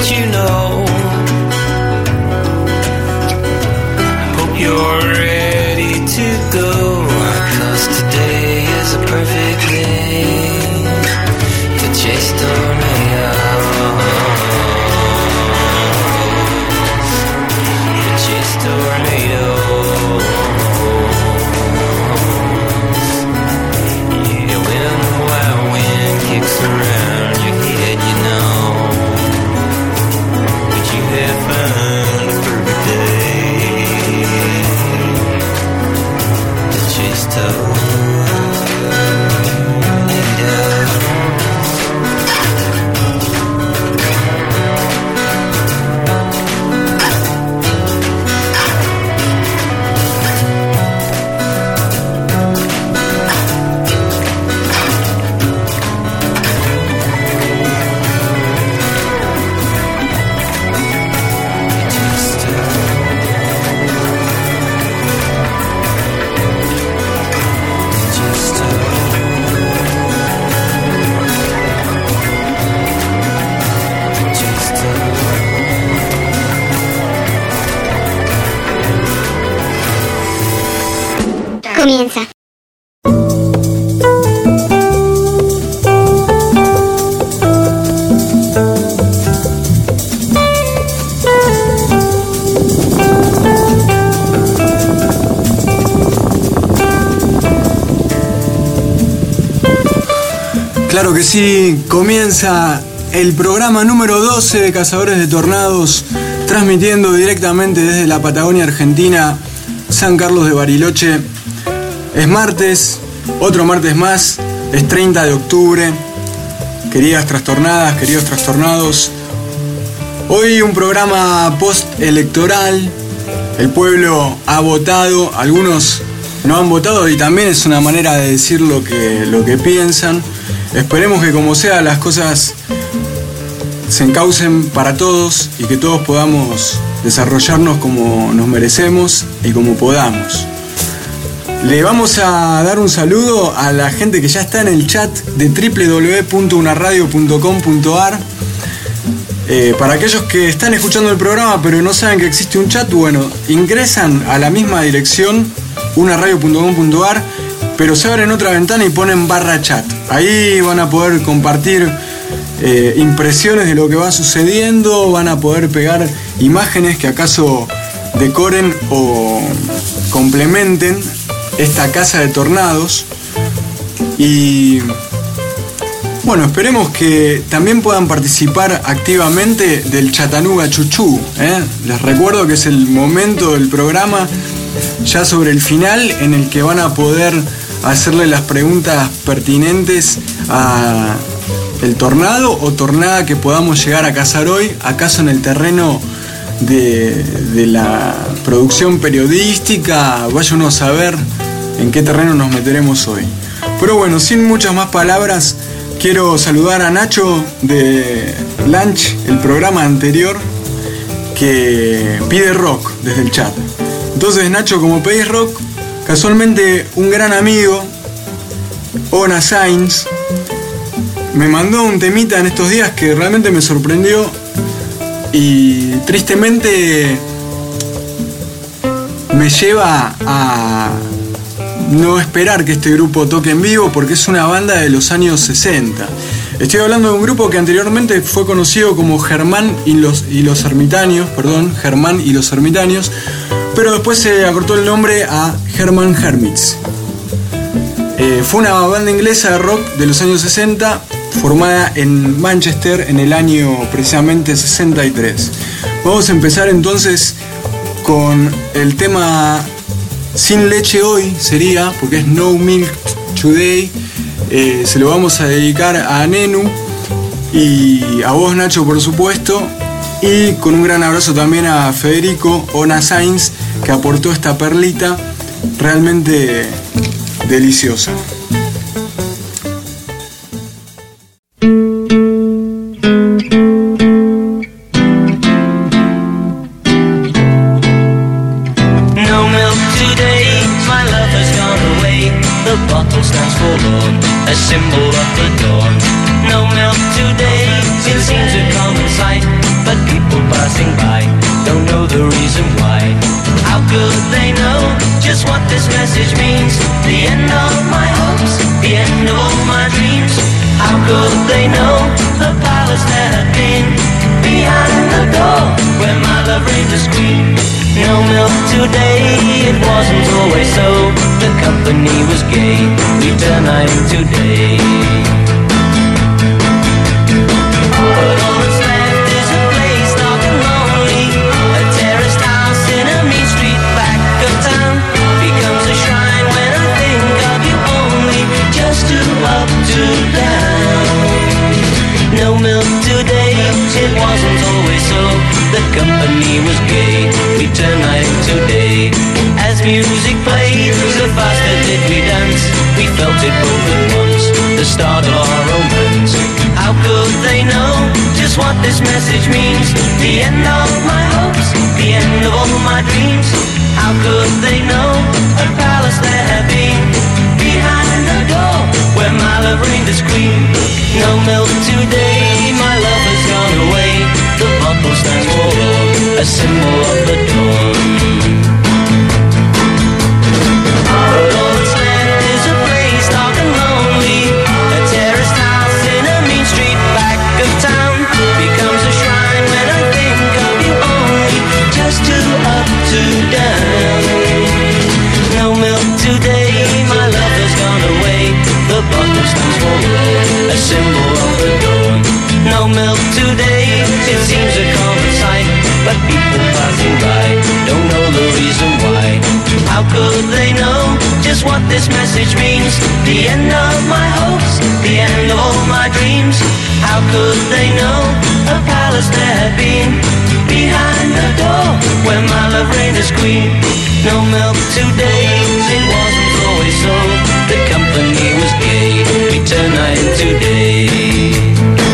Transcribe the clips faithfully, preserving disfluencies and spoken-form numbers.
you know. Hope you're ready to go, 'cause today is a perfect day to chase tornadoes, to chase tornadoes. Yeah, when the wild wind kicks around your head, you know that you have found a perfect day to chase tornadoes. Comienza. Claro que sí, comienza el programa número doce de Cazadores de Tornados, transmitiendo directamente desde la Patagonia Argentina, San Carlos de Bariloche. Es martes, otro martes más, es treinta de octubre. Queridas trastornadas, queridos trastornados, hoy un programa post-electoral. El pueblo ha votado, algunos no han votado y también es una manera de decir lo que, lo que piensan. Esperemos que como sea las cosas se encaucen para todos y que todos podamos desarrollarnos como nos merecemos y como podamos. Le vamos a dar un saludo a la gente que ya está en el chat de doble u doble u doble u punto una radio punto com punto a r. Eh, para aquellos que están escuchando el programa pero no saben que existe un chat, bueno, ingresan a la misma dirección, una radio punto com punto a r, pero se abren otra ventana y ponen barra chat. Ahí van a poder compartir eh, impresiones de lo que va sucediendo, van a poder pegar imágenes que acaso decoren o complementen esta casa de tornados. Y bueno, esperemos que también puedan participar activamente del Chattanooga Chuchú, ¿eh? Les recuerdo que es el momento del programa, ya sobre el final, en el que van a poder hacerle las preguntas pertinentes a el tornado o tornada que podamos llegar a cazar hoy, acaso en el terreno de, de la producción periodística. Vaya uno a saber en qué terreno nos meteremos hoy. Pero bueno, sin muchas más palabras, quiero saludar a Nacho de Lunch, el programa anterior, que pide rock desde el chat. Entonces, Nacho, como pedís rock, casualmente un gran amigo, Ona Sainz, me mandó un temita en estos días que realmente me sorprendió y tristemente me lleva a no esperar que este grupo toque en vivo, porque es una banda de los años sesenta. Estoy hablando de un grupo que anteriormente fue conocido como Germán y los, y los Ermitaños, perdón, Germán y los Ermitaños, pero después se acortó el nombre a Herman Hermits. Eh, fue una banda inglesa de rock de los años sesenta, formada en Manchester en el año precisamente sesenta y tres. Vamos a empezar entonces con el tema Sin Leche Hoy, sería, porque es No Milk Today. Eh, se lo vamos a dedicar a Nenu y a vos, Nacho, por supuesto, y con un gran abrazo también a Federico Ona Sainz, que aportó esta perlita realmente deliciosa. Symbol of the dawn. No milk today, it seems a common sight, but message means the end of my hopes, the end of all my dreams. How could they know the palace that had been behind the door where my love reigned as queen? No milk today, it wasn't always so. The company was gay, we turn night into day. But all that's left is a place dark and lonely, a terraced house in a mean street back of town. Becomes a shrine when I think of you only, just to up to down. No milk today, it wasn't always so. The company was gay, we turn night into day. As music played, the faster did we dance. We felt it both at once, the start of our romance. How could they know just what this message means? The end of my hopes, the end of all my dreams. How could they know a palace there had been behind the door where my love reigned as queen? No milk today, my love has gone away. The bottle stands forlorn, a symbol of the dawn. But all that's left is a place dark and lonely, a terraced house in a mean street back of town. Becomes a shrine when I think of you only, just to up to down. No milk today, my love has gone away. The bottle stands forlorn, a symbol of the dawn. No milk today, it seems a common sight, but people passing by don't know the reason why. How could they know just what this message means? The end of my hopes, the end of all my dreams. How could they know a palace there had been behind the door where my love reigned as queen? No milk today, it wasn't always so. The company was gay, we turn night into day.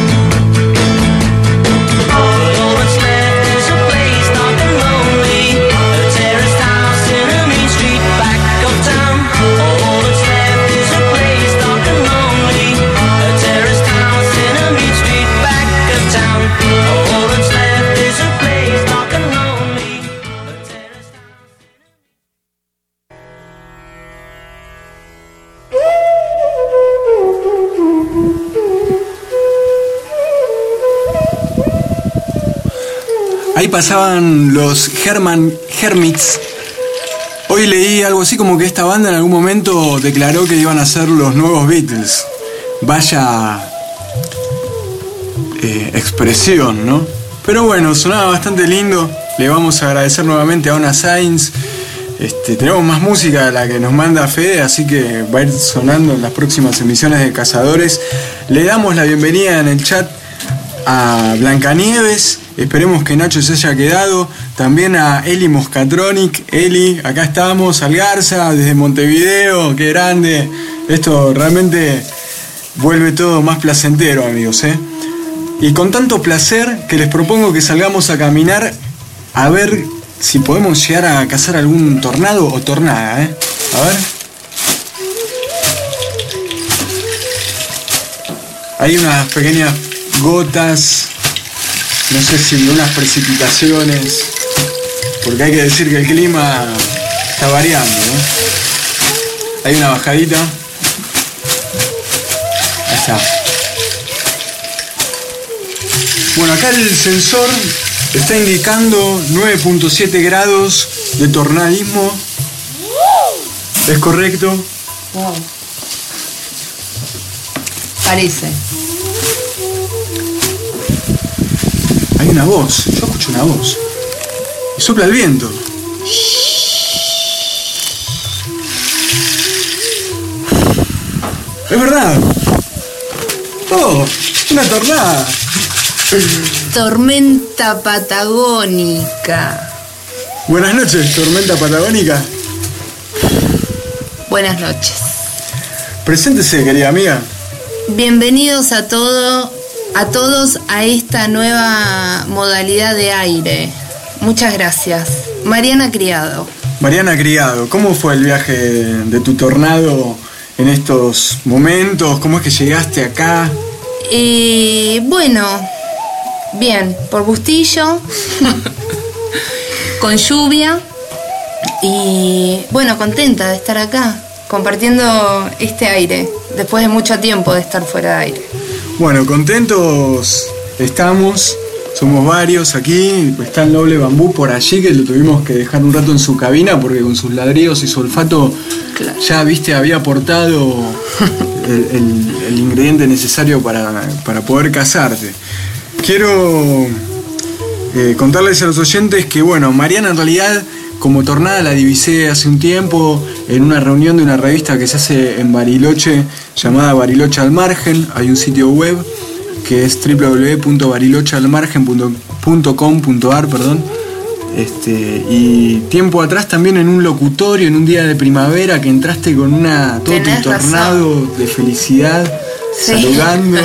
Ahí pasaban los Herman Hermits. Hoy leí algo así como que esta banda en algún momento declaró que iban a ser los nuevos Beatles. Vaya eh, expresión, ¿no? Pero bueno, sonaba bastante lindo. Le vamos a agradecer nuevamente a Ona Sainz. Este, tenemos más música de la que nos manda Fede, así que va a ir sonando en las próximas emisiones de Cazadores. Le damos la bienvenida en el chat a Blancanieves. Esperemos que Nacho se haya quedado. También a Eli Moscatronic. Eli, acá estamos. Al Garza, desde Montevideo. Qué grande. Esto realmente vuelve todo más placentero, amigos, ¿eh? Y con tanto placer que les propongo que salgamos a caminar a ver si podemos llegar a cazar algún tornado o tornada, ¿eh? A ver. Hay unas pequeñas gotas, no sé si unas precipitaciones, porque hay que decir que el clima está variando, ¿no? Hay una bajadita. Ahí está. Bueno, acá el sensor está indicando nueve punto siete grados de tornadismo. ¿Es correcto? Wow. Parece. Hay una voz, yo escucho una voz. Y sopla el viento. Es verdad. Oh, una tornada. Tormenta patagónica. Buenas noches, tormenta patagónica. Buenas noches. Preséntese, querida amiga. Bienvenidos a todo, a todos a esta nueva modalidad de aire. Muchas gracias. Mariana Criado. Mariana Criado, ¿cómo fue el viaje de tu tornado en estos momentos? ¿Cómo es que llegaste acá? Eh, bueno, bien, por Bustillo, con lluvia Y bueno, contenta de estar acá, compartiendo este aire, después de mucho tiempo de estar fuera de aire. Bueno, contentos estamos, somos varios aquí. Está el Noble Bambú por allí, que lo tuvimos que dejar un rato en su cabina porque con sus ladridos y su olfato, claro, ya, viste, había aportado el, el, el ingrediente necesario para, para poder casarte. Quiero eh, contarles a los oyentes que, bueno, Mariana en realidad como Tornada la divisé hace un tiempo en una reunión de una revista que se hace en Bariloche llamada Bariloche al Margen. Hay un sitio web que es doble u doble u doble u punto bariloche al margen punto com punto a r, perdón. Este, y tiempo atrás también en un locutorio, en un día de primavera, que entraste con una todo un tornado razón. De felicidad, sí, saludando.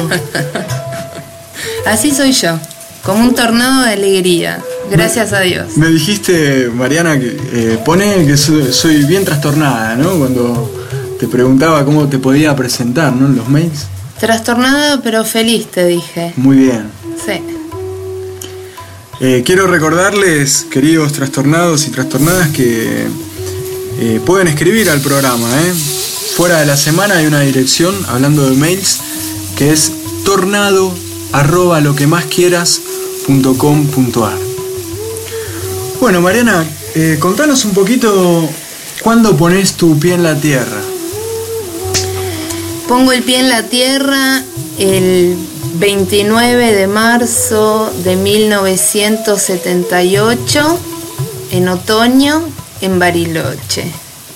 Así soy yo, como un tornado de alegría. Gracias a Dios. Me dijiste, Mariana, que eh, pone que soy, soy bien trastornada, ¿no? Cuando te preguntaba cómo te podía presentar, ¿no? En los mails. Trastornada pero feliz, te dije. Muy bien. Sí. Eh, quiero recordarles, queridos trastornados y trastornadas, que eh, pueden escribir al programa, ¿eh? Fuera de la semana hay una dirección, hablando de mails, que es tornado arroba lo que más quieras punto com punto a r. Bueno, Mariana, eh, contanos un poquito cuándo pones tu pie en la tierra. Pongo el pie en la tierra el veintinueve de marzo de mil novecientos setenta y ocho, en otoño, en Bariloche.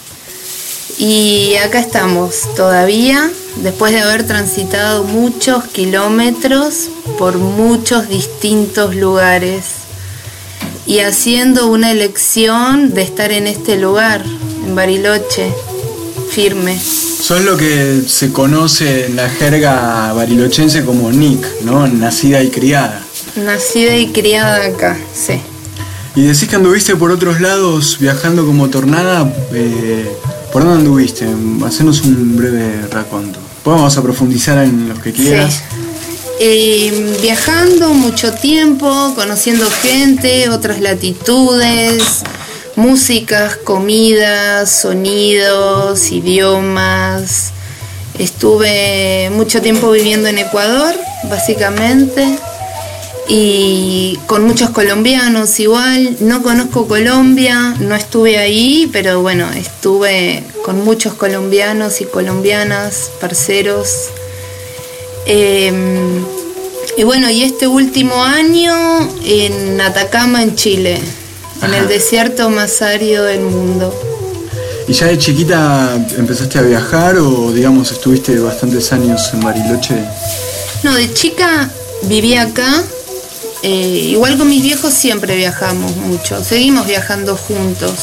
Y acá estamos todavía, después de haber transitado muchos kilómetros por muchos distintos lugares y haciendo una elección de estar en este lugar, en Bariloche, firme. Sos lo que se conoce en la jerga barilochense como N I C, ¿no? Nacida y criada. Nacida y criada acá, sí. Y decís que anduviste por otros lados viajando como Tornada. Eh, ¿Por dónde anduviste? Hacenos un breve raconto. Vamos a profundizar en los que quieras. Sí. Eh, viajando mucho tiempo, conociendo gente, otras latitudes, músicas, comidas, sonidos, idiomas. Estuve mucho tiempo viviendo en Ecuador, básicamente, y con muchos colombianos igual. No conozco Colombia, no estuve ahí, pero bueno, estuve con muchos colombianos y colombianas, parceros. Eh, y bueno, y este último año en Atacama, en Chile. Ajá. En el desierto más árido del mundo. ¿Y ya de chiquita empezaste a viajar o, digamos, estuviste bastantes años en Bariloche? No, de chica vivía acá. Eh, igual con mis viejos siempre viajamos mucho. Seguimos viajando juntos.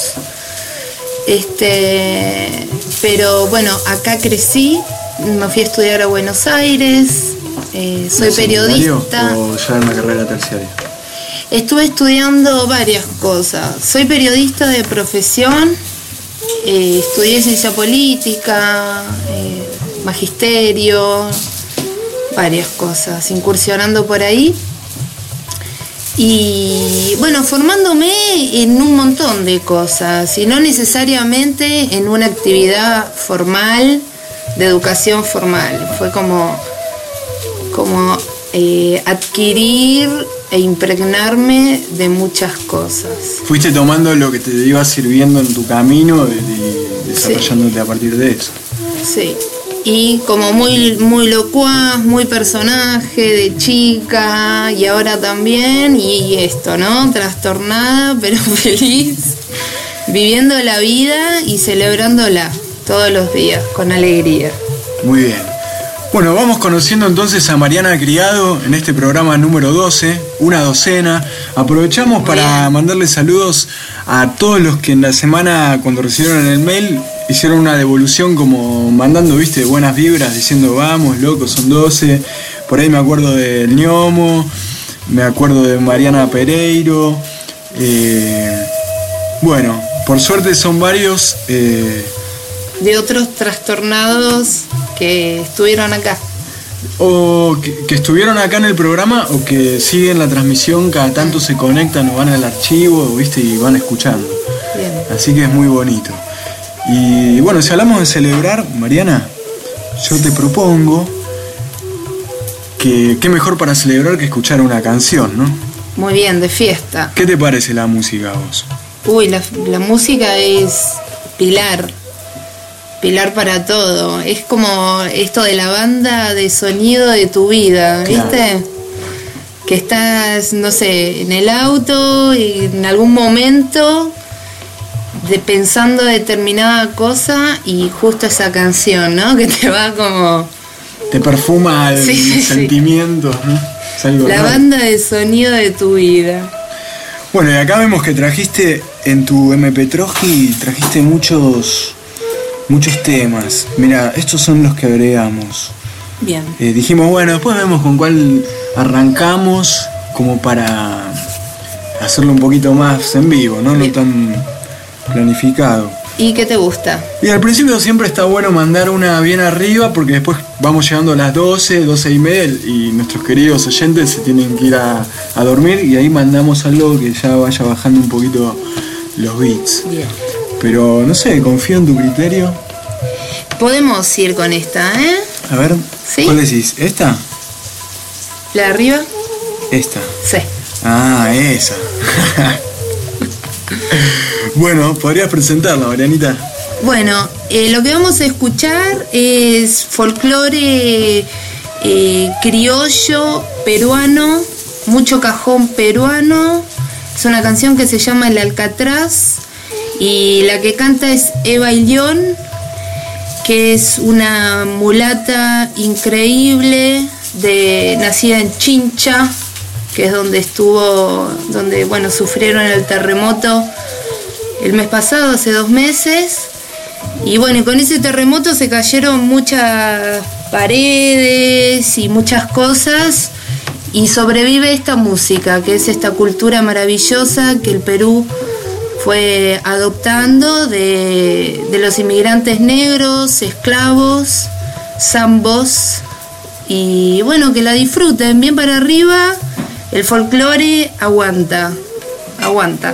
Este, pero bueno, acá crecí. Me fui a estudiar a Buenos Aires. Eh, soy periodista. ¿O ya en la carrera terciaria? Estuve estudiando varias cosas. Soy periodista de profesión, eh, estudié ciencia política, eh, magisterio, varias cosas, incursionando por ahí. Y bueno, formándome en un montón de cosas, y no necesariamente en una actividad formal, de educación formal. Fue como, como eh, adquirir e impregnarme de muchas cosas. Fuiste tomando lo que te iba sirviendo en tu camino y desarrollándote, sí, a partir de eso. Sí, y como muy, muy locuaz, muy personaje de chica, y ahora también, y esto, ¿no? Trastornada, pero feliz, viviendo la vida y celebrándola todos los días, con alegría. Muy bien. Bueno, vamos conociendo entonces a Mariana Criado en este programa número doce, una docena. Aprovechamos para mandarle saludos a todos los que en la semana, cuando recibieron el mail, hicieron una devolución como mandando, viste, buenas vibras, diciendo vamos, locos, son doce. Por ahí me acuerdo del Ñomo, me acuerdo de Mariana Pereiro. Eh, bueno, por suerte son varios. Eh, de otros trastornados que estuvieron acá. O que, que estuvieron acá en el programa o que siguen la transmisión, cada tanto se conectan o van al archivo, viste, y van escuchando. Bien. Así que es muy bonito. Y bueno, si hablamos de celebrar, Mariana, yo te propongo que qué mejor para celebrar que escuchar una canción, ¿no? Muy bien, de fiesta. ¿Qué te parece la música a vos? Uy, la, la música es pilar. Pilar para todo. Es como esto de la banda de sonido de tu vida, ¿viste? Claro. Que estás, no sé, en el auto y en algún momento de pensando determinada cosa y justo esa canción, ¿no? Que te va como... Te perfuma el sí, sentimiento, sí. ¿no? Es algo la raro. Banda de sonido de tu vida. Bueno, y acá vemos que trajiste en tu eme pe Troji, trajiste muchos... muchos temas. Mira, estos son los que agregamos. Bien. Eh, dijimos, bueno, después vemos con cuál arrancamos, como para hacerlo un poquito más en vivo, ¿no? Bien. No tan planificado. ¿Y qué te gusta? Y al principio siempre está bueno mandar una bien arriba, porque después vamos llegando a las doce, doce y media, y nuestros queridos oyentes se tienen que ir a, a dormir, y ahí mandamos algo que ya vaya bajando un poquito los beats. Bien. Pero no sé, confío en tu criterio. Podemos ir con esta, ¿eh? A ver, ¿sí? ¿Cuál decís? ¿Esta? ¿La de arriba? Esta. Sí. Ah, esa. Bueno, ¿podrías presentarla, Marianita? Bueno, eh, lo que vamos a escuchar es folclore eh, criollo peruano, mucho cajón peruano. Es una canción que se llama El Alcatraz y la que canta es Eva Ilión, que es una mulata increíble, de, nacida en Chincha, que es donde estuvo, donde bueno, sufrieron el terremoto el mes pasado, hace dos meses. Y bueno, y con ese terremoto se cayeron muchas paredes y muchas cosas, y sobrevive esta música, que es esta cultura maravillosa que el Perú fue adoptando de, de los inmigrantes negros, esclavos, zambos, y bueno, que la disfruten bien para arriba. El folclore aguanta, aguanta.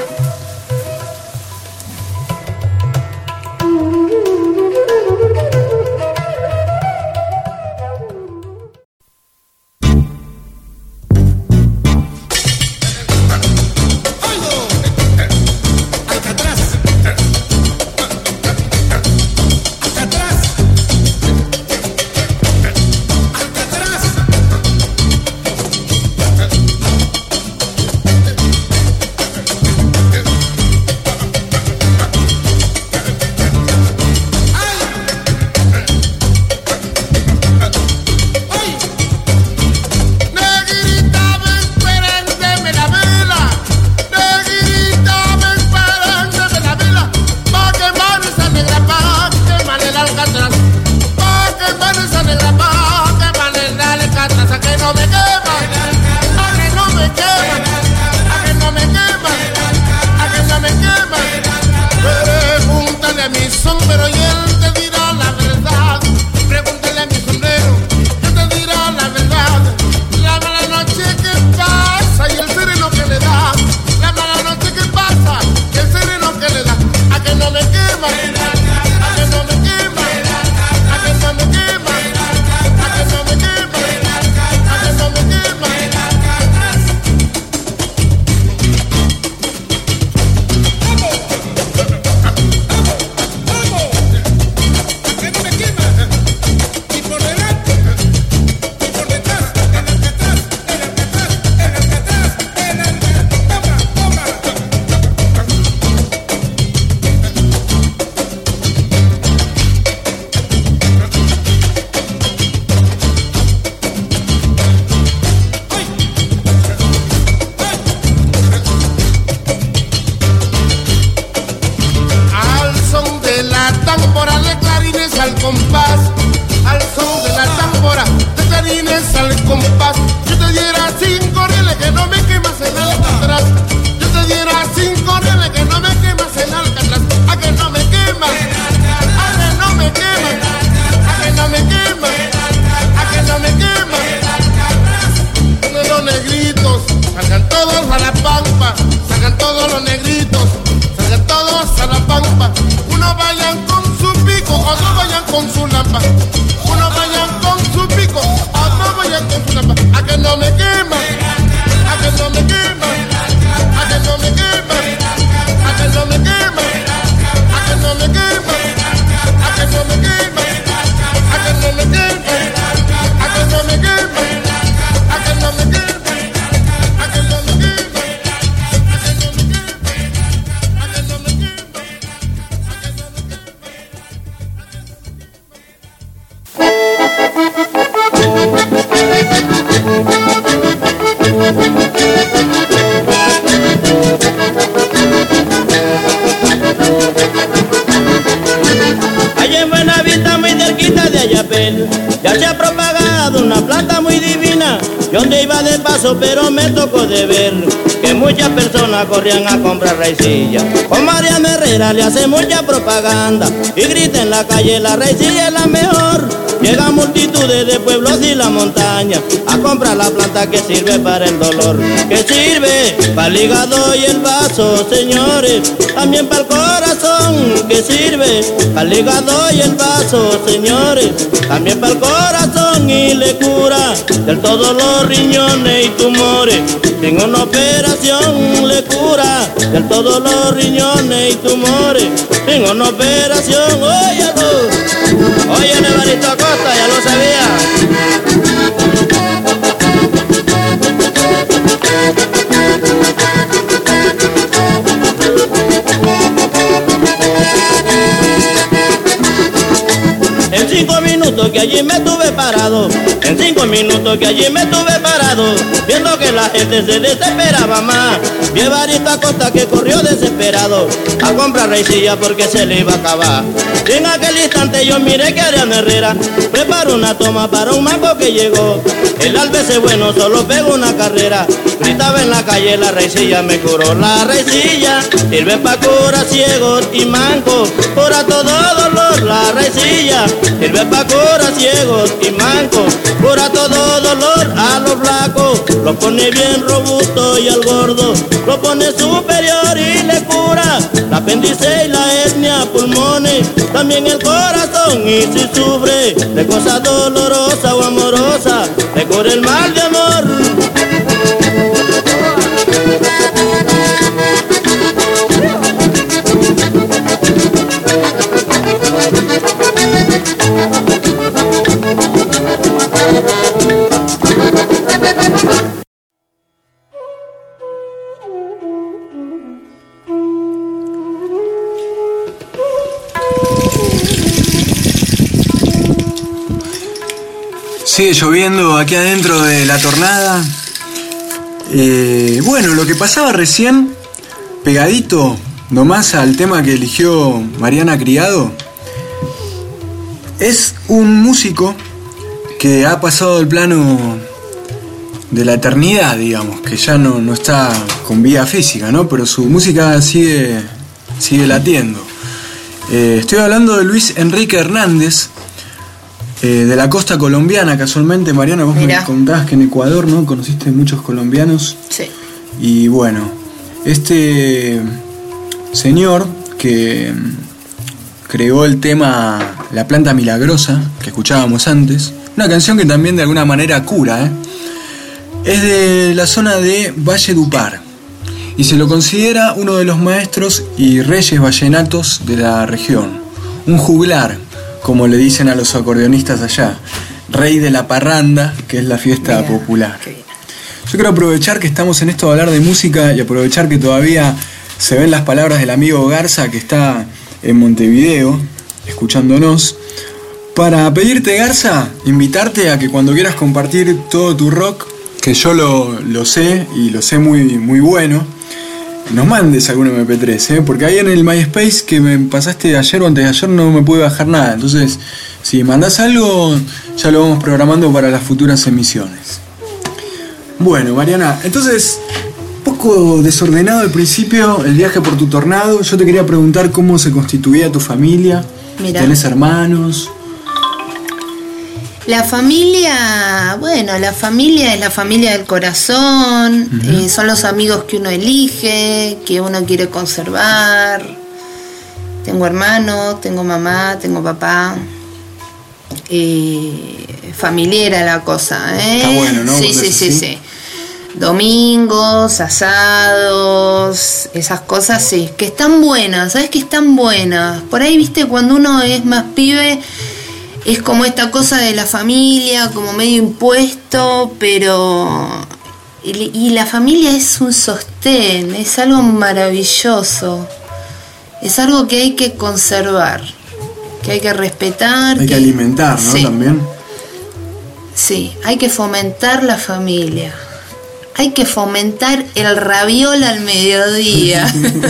Salgan todos a la pampa, salgan todos los negritos, salgan todos a paso, pero me tocó de ver que muchas personas corrían a comprar raicilla. Con Mariano Herrera le hace mucha propaganda y grita en la calle: la raicilla es la mejor. Llegan multitudes de pueblos y la montaña a comprar la planta que sirve para el dolor, que sirve para el hígado y el vaso, señores, también para el corazón, que sirve para el hígado y el vaso, señores, también para el corazón, y le cura del todo los riñones y tumores. Sin una operación le cura del todo los riñones y tumores. Sin una operación, óyalo, óyalo, Evaristo Acosta, ya lo sabía. En cinco minutos que allí me tuve parado, en cinco minutos que allí me tuve parado, viendo que la gente se desesperaba más, vi a Evaristo Acosta que corrió desesperado a comprar raicilla porque se le iba a acabar. Y en aquel instante yo miré que Mariano Herrera preparó una toma para un mango que llegó. El albese bueno solo pegó una carrera, gritaba en la calle: la raicilla me curó. La raicilla sirve para curar ciegos y mancos, cura todo dolor. La raicilla sirve para curar ciegos y mancos, cura todo dolor. A los flacos lo pone bien robusto y al gordo lo pone superior y le cura la apéndice y la hernia, pulmones, también el corazón. Y si sufre de cosas dolorosas o amorosas, le cura el mal de amor. Sigue lloviendo aquí adentro de la tornada. Eh, bueno, lo que pasaba recién, pegadito nomás al tema que eligió Mariana Criado, es un músico que ha pasado del plano de la eternidad, digamos, que ya no, no está con vida física, ¿no? Pero su música sigue, sigue latiendo. Eh, estoy hablando de Luis Enrique Hernández, eh, de la costa colombiana, casualmente. Mariana, vos Mirá. me contabas que en Ecuador, ¿no? Conociste muchos colombianos. Sí. Y bueno, este señor que creó el tema La Planta Milagrosa, que escuchábamos antes, una canción que también de alguna manera cura, ¿eh? Es de la zona de Valledupar y se lo considera uno de los maestros y reyes vallenatos de la región. Un juglar, como le dicen a los acordeonistas allá, rey de la parranda, que es la fiesta Mira, popular. Yo quiero aprovechar que estamos en esto de hablar de música y aprovechar que todavía se ven las palabras del amigo Garza, que está en Montevideo escuchándonos, para pedirte, Garza, invitarte a que cuando quieras compartir todo tu rock, que yo lo, lo sé y lo sé muy, muy bueno, nos mandes algún eme pe tres, ¿eh? Porque ahí en el MySpace que me pasaste ayer o antes de ayer no me pude bajar nada. Entonces, si mandás algo, ya lo vamos programando para las futuras emisiones. Bueno, Mariana, entonces, un poco desordenado al principio el viaje por tu tornado. Yo te quería preguntar cómo se constituía tu familia. Mirá. ¿Tenés hermanos? La familia, bueno, la familia es la familia del corazón, uh-huh. eh, son los amigos que uno elige, que uno quiere conservar. Tengo hermanos, tengo mamá, tengo papá. Eh, familiera la cosa, ¿eh? Está bueno, ¿no? Sí, sí, sí, sí. Domingos, asados, esas cosas, sí, que están buenas, ¿sabes? Que están buenas. Por ahí, viste, cuando uno es más pibe, es como esta cosa de la familia, como medio impuesto, pero... Y, y la familia es un sostén, es algo maravilloso. Es algo que hay que conservar, que hay que respetar. Hay que, que alimentar, ¿no? Sí. También. Sí, hay que fomentar la familia. Hay que fomentar el raviol al mediodía.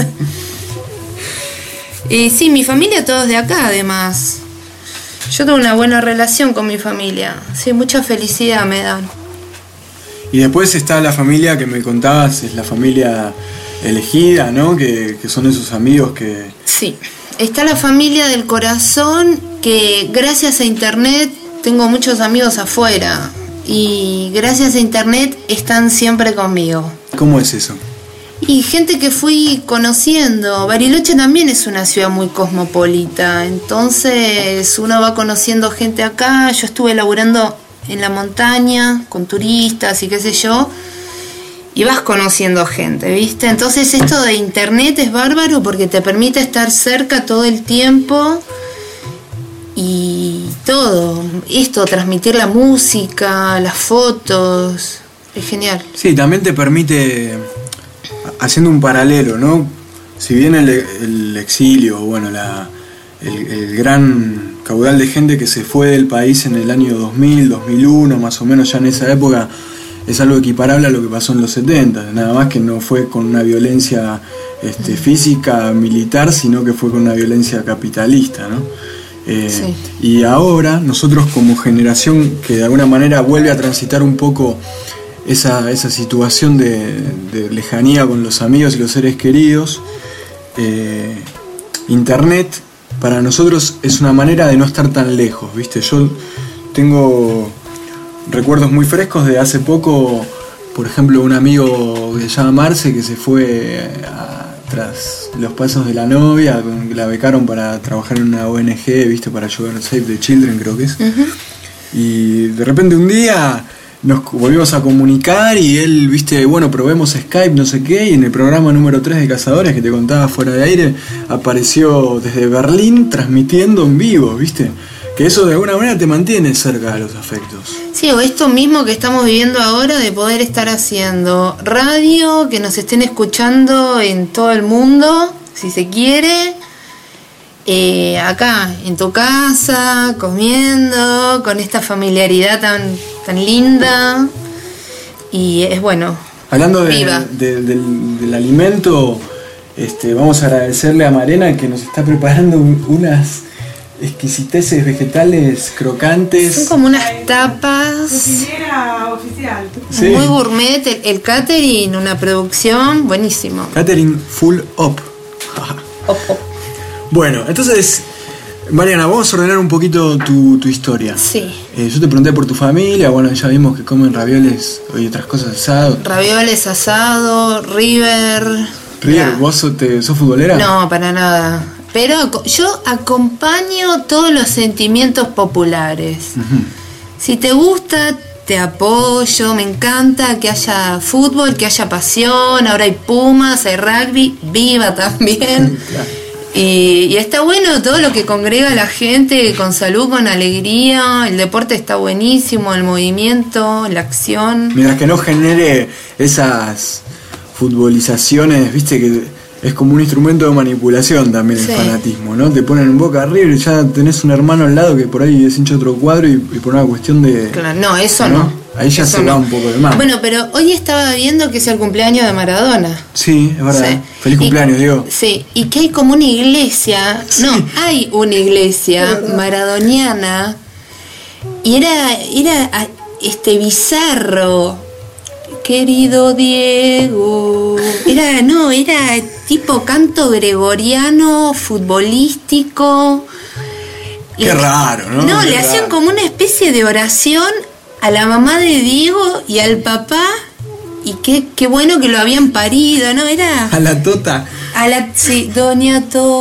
Y sí, mi familia todos de acá, además. Yo tengo una buena relación con mi familia. Sí, mucha felicidad me dan. Y después está la familia que me contabas, es la familia elegida, ¿no? Que, que son esos amigos que... Sí, está la familia del corazón, que gracias a internet tengo muchos amigos afuera. Y gracias a internet están siempre conmigo. ¿Cómo es eso? Y gente que fui conociendo. Bariloche también es una ciudad muy cosmopolita, entonces uno va conociendo gente acá. Yo estuve laburando en la montaña con turistas y qué sé yo, y vas conociendo gente, ¿viste? Entonces esto de internet es bárbaro porque te permite estar cerca todo el tiempo y todo. Esto, transmitir la música, las fotos, es genial. Sí, también te permite... Haciendo un paralelo, ¿no? Si bien el, el exilio, bueno, la, el, el gran caudal de gente que se fue del país en el año dos mil, dos mil uno, más o menos ya en esa época, es algo equiparable a lo que pasó en los setenta, nada más que no fue con una violencia este, física, militar, sino que fue con una violencia capitalista, ¿no? Eh, sí. Y ahora, nosotros como generación que de alguna manera vuelve a transitar un poco Esa, esa situación de, de lejanía con los amigos y los seres queridos, eh, internet para nosotros es una manera de no estar tan lejos, ¿viste? Yo tengo recuerdos muy frescos de hace poco, por ejemplo, un amigo que se llama Marce, que se fue a, tras los pasos de la novia, que la becaron para trabajar en una O N G, ¿viste? Para ayudar a Save the Children, creo que es. Uh-huh. Y de repente un día nos volvimos a comunicar y él, viste, bueno, probemos Skype, no sé qué, y en el programa número tres de Cazadores, que te contaba fuera de aire, apareció desde Berlín transmitiendo en vivo, viste, que eso de alguna manera te mantiene cerca de los afectos. Sí, o esto mismo que estamos viviendo ahora, de poder estar haciendo radio, que nos estén escuchando en todo el mundo, si se quiere, eh, acá, en tu casa, comiendo, con esta familiaridad tan... tan linda, y es bueno. Hablando de, de, del, del alimento, este, vamos a agradecerle a Marena que nos está preparando unas exquisiteces vegetales crocantes. Son como unas tapas. Cocinera oficial. Sí. Muy gourmet, el, el catering, una producción buenísimo. Catering full up. Op, op. Bueno, entonces... Mariana, vamos a ordenar un poquito tu, tu historia. Sí. Eh, yo te pregunté por tu familia, bueno, ya vimos que comen ravioles y otras cosas asado. Ravioles asado, River. River, ya. ¿Vos sos, te, sos futbolera? No, para nada. Pero yo acompaño todos los sentimientos populares. Uh-huh. Si te gusta, te apoyo, me encanta que haya fútbol, que haya pasión, ahora hay Pumas, hay rugby, viva también. Claro. Y, y está bueno todo lo que congrega a la gente con salud, con alegría. El deporte está buenísimo, el movimiento, la acción. Mientras que no genere esas futbolizaciones, viste que es como un instrumento de manipulación también, sí. El fanatismo, ¿no? Te ponen en Boca River y ya tenés un hermano al lado que por ahí es hincha otro cuadro y, y por una cuestión de... Claro, no, eso no. no. Ahí ya eso se no. va un poco de más. Bueno, pero hoy estaba viendo que es el cumpleaños de Maradona. Sí, es verdad. Sí. Feliz cumpleaños, y, Diego. Sí, y que hay como una iglesia, sí. no, hay una iglesia maradoniana y era, era este bizarro. Querido Diego. Era, no, era tipo canto gregoriano, futbolístico. Qué y, raro, ¿no? No, Qué le raro. hacían como una especie de oración a la mamá de Diego y al papá. Y qué, qué bueno que lo habían parido, ¿no? Era... A la Tota. A la... Sí, Doña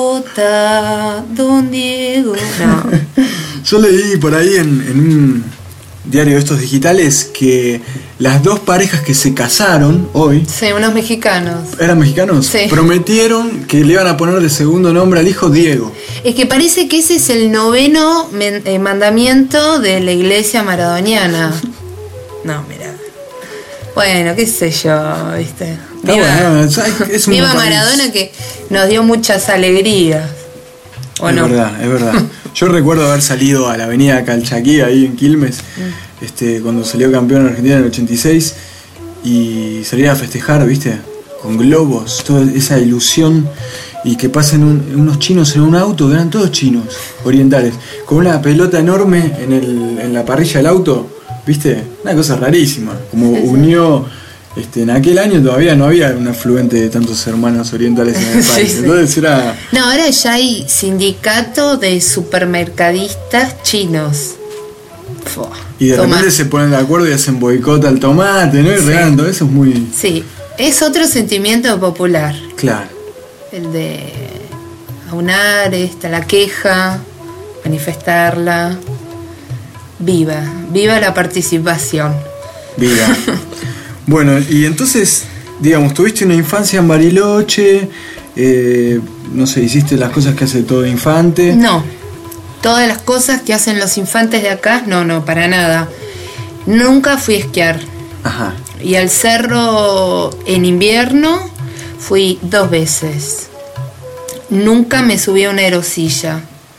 Tota, Don Diego. No. Yo leí por ahí en, en un diario de estos digitales que las dos parejas que se casaron hoy... Sí, unos mexicanos. ¿Eran mexicanos? Sí. Prometieron que le iban a poner de segundo nombre al hijo Diego. Es que parece que ese es el noveno men- eh, mandamiento de la iglesia maradoniana. No, mira. Bueno, qué sé yo, ¿viste? Viva, bueno, es un viva Maradona que nos dio muchas alegrías. ¿O es no? verdad, es verdad. Yo recuerdo haber salido a la avenida Calchaquí, ahí en Quilmes, mm. este, cuando salió campeón en Argentina en el ochenta y seis, y salir a festejar, ¿viste? Con globos, toda esa ilusión, y que pasen un, unos chinos en un auto, eran todos chinos, orientales, con una pelota enorme en, el, en la parrilla del auto, ¿viste? Una cosa rarísima. Como Sí, sí. unió, este, en aquel año todavía no había un afluente de tantos hermanos orientales en el Sí, país. sí. Entonces era... No, ahora ya hay sindicato de supermercadistas chinos. Fua, Y de toma. repente se ponen de acuerdo y hacen boicot al tomate, ¿no? Y Sí. regalan todo eso, es muy... Sí, es otro sentimiento popular. Claro. El de aunar esta, la queja, manifestarla. Viva, viva la participación. Diga. Bueno, y entonces, digamos, tuviste una infancia en Bariloche, eh, no sé, hiciste las cosas que hace todo infante. No, todas las cosas que hacen los infantes de acá, no, no, para nada. Nunca fui a esquiar. Ajá. Y al cerro en invierno fui dos veces. Nunca me subí a una aerosilla.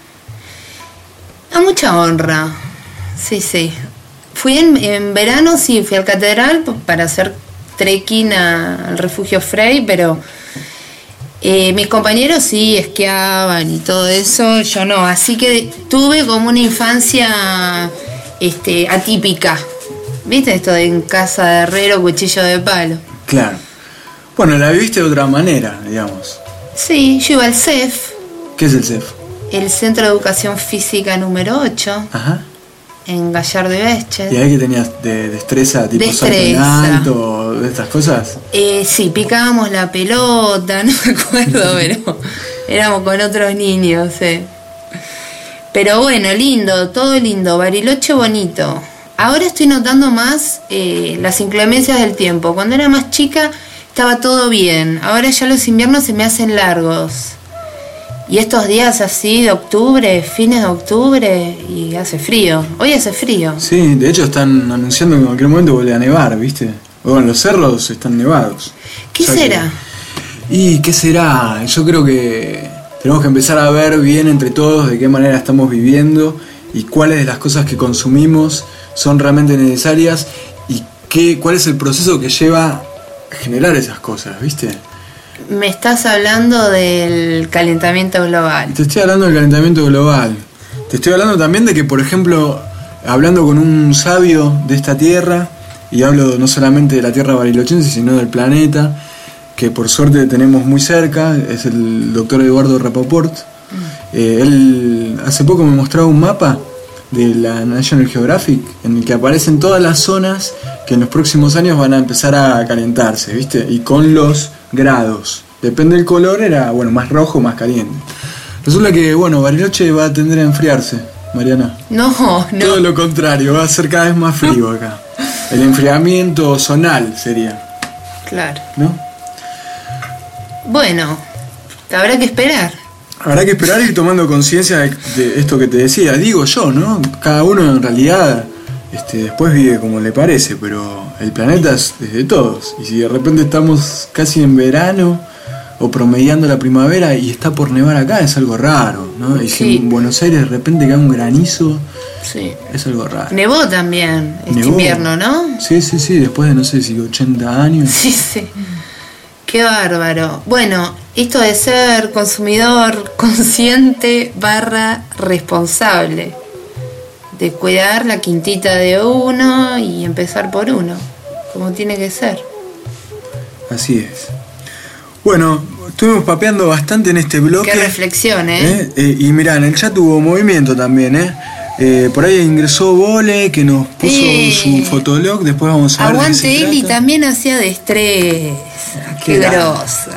A mucha honra. Sí, sí. Fui en, en verano, sí, fui al Catedral p- para hacer trekking a- al refugio Frey, pero eh, mis compañeros sí esquiaban y todo eso, yo no. Así que tuve como una infancia este, atípica. ¿Viste esto de en casa de herrero, cuchillo de palo? Claro. Bueno, la viviste de otra manera, digamos. Sí, yo iba al C E F, ¿Qué es el C E F? el Centro de Educación Física número ocho, Ajá. en Gallardo y ¿Y Béchez. ahí que tenías de destreza, tipo salto en Destreza. alto, de estas cosas? Eh, sí, picábamos la pelota, no me acuerdo, pero éramos con otros niños, sí. Pero bueno, lindo, todo lindo, Bariloche bonito. Ahora estoy notando más eh, las inclemencias del tiempo. Cuando era más chica estaba todo bien. Ahora ya los inviernos se me hacen largos. Y estos días así de octubre, fines de octubre, y hace frío. Hoy hace frío. Sí, de hecho están anunciando que en cualquier momento vuelve a nevar, ¿viste? Bueno, los cerros están nevados. ¿Qué O sea será? que- ¿Y qué será? Yo creo que tenemos que empezar a ver bien entre todos de qué manera estamos viviendo y cuáles de las cosas que consumimos son realmente necesarias y qué, cuál es el proceso que lleva a generar esas cosas, ¿viste? Me estás hablando del calentamiento global. Te estoy hablando del calentamiento global. Te estoy hablando también de que, por ejemplo, hablando con un sabio de esta tierra, y hablo no solamente de la tierra barilochense, sino del planeta, que por suerte tenemos muy cerca, es el doctor Eduardo Rapoport. Eh, él hace poco me mostraba un mapa de la National Geographic en el que aparecen todas las zonas que en los próximos años van a empezar a calentarse, ¿viste? Y con los grados. Depende del color, era, bueno, más rojo, más caliente. Resulta que, bueno, Bariloche va a tender a enfriarse, Mariana. No, Todo no. lo contrario, va a ser cada vez más frío acá. El enfriamiento zonal sería, Claro. ¿no? Bueno, habrá que esperar. Habrá que esperar y ir tomando conciencia de, de esto que te decía. Digo yo, ¿no? Cada uno en realidad este, después vive como le parece, pero el planeta es, es de todos. Y si de repente estamos casi en verano o promediando la primavera y está por nevar acá, es algo raro, ¿no? Y si Sí. en Buenos Aires de repente cae un granizo, Sí. es algo raro. Nevó también este Nevó. invierno, ¿no? Sí, sí, sí, después de no sé si ochenta años. Sí, sí. Qué bárbaro. Bueno, esto de ser consumidor consciente barra responsable. De cuidar la quintita de uno y empezar por uno, como tiene que ser. Así es. Bueno, estuvimos papeando bastante en este bloque. Qué reflexión, ¿eh? ¿Eh? Eh, y mirá, en el chat hubo movimiento también, ¿eh? Eh, por ahí ingresó Vole, que nos puso Sí. su fotolog, después vamos a ver de qué Aguante se él y trata. también hacía de estrés. Qué Qué grande. grosa.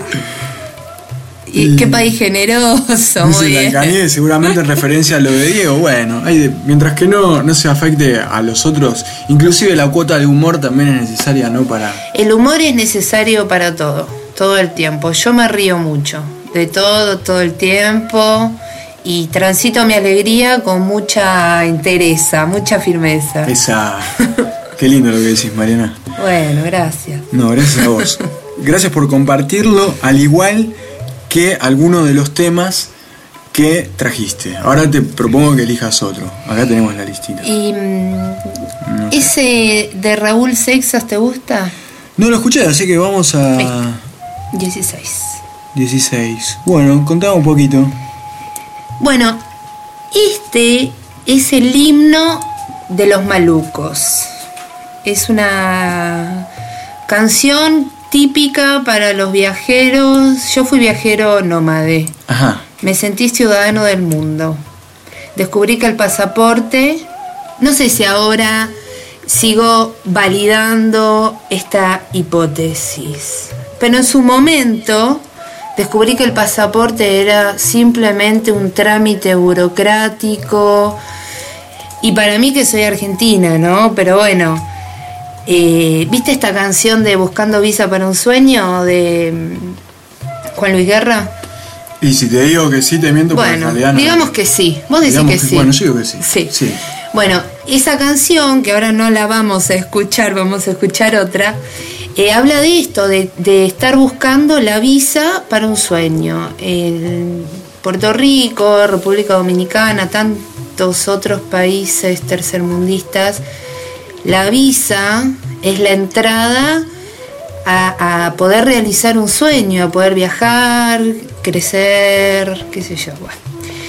Y qué país generoso, muy Dice bien. Blancanieves, seguramente en referencia a lo de Diego. Bueno, hay de- mientras que no, no se afecte a los otros, inclusive la cuota de humor también es necesaria, ¿no? Para... El humor es necesario para todo, todo el tiempo. Yo me río mucho, de todo, todo el tiempo, y transito mi alegría con mucha entereza, mucha firmeza. Esa... Qué lindo lo que decís, Mariana. Bueno, gracias. No, gracias a vos. Gracias por compartirlo, al igual que algunos de los temas que trajiste. Ahora te propongo que elijas otro. Acá tenemos la listita. ¿Y mm, No sé. ese de Raúl Seixas te gusta? No lo escuché, así que vamos a dieciséis. dieciséis. Bueno, contame un poquito. Bueno, este es el himno de los malucos. es una canción típica para los viajeros. Yo fui viajero nómade. Ajá. Me sentí ciudadano del mundo. Descubrí que el pasaporte, no sé si ahora sigo validando esta hipótesis, pero en su momento descubrí que el pasaporte era simplemente un trámite burocrático. Y para mí, que soy argentina, ¿no? Pero bueno, eh, ¿viste esta canción de Buscando Visa para un Sueño de Juan Luis Guerra? Y si te digo que sí, te miento. Bueno, digamos que sí. Vos decís que, que sí. Bueno, yo digo que sí. Sí. Sí. Bueno, esa canción, que ahora no la vamos a escuchar, vamos a escuchar otra, eh, habla de esto, de, de estar buscando la visa para un sueño. En Puerto Rico, República Dominicana, tantos otros países tercermundistas, la visa es la entrada a, a poder realizar un sueño, a poder viajar, crecer, qué sé yo. Bueno.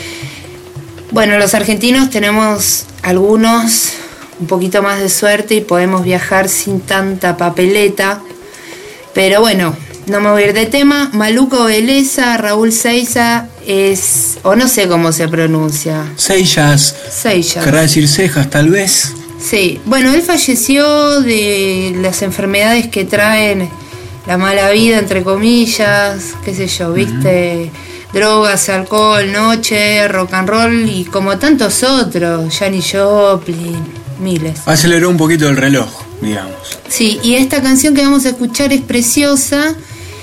Bueno, los argentinos tenemos algunos un poquito más de suerte y podemos viajar sin tanta papeleta. Pero bueno, no me voy a ir de tema. Maluco Beleza, Raúl Seiza es, o no sé cómo se pronuncia. Seixas. Seixas. Querrá decir cejas, tal vez. Sí, bueno, él falleció de las enfermedades que traen la mala vida, entre comillas, qué sé yo, ¿viste? Uh-huh. Drogas, alcohol, noche, rock and roll y como tantos otros, Janis Joplin, miles. Aceleró un poquito el reloj, digamos. Sí, y esta canción que vamos a escuchar es preciosa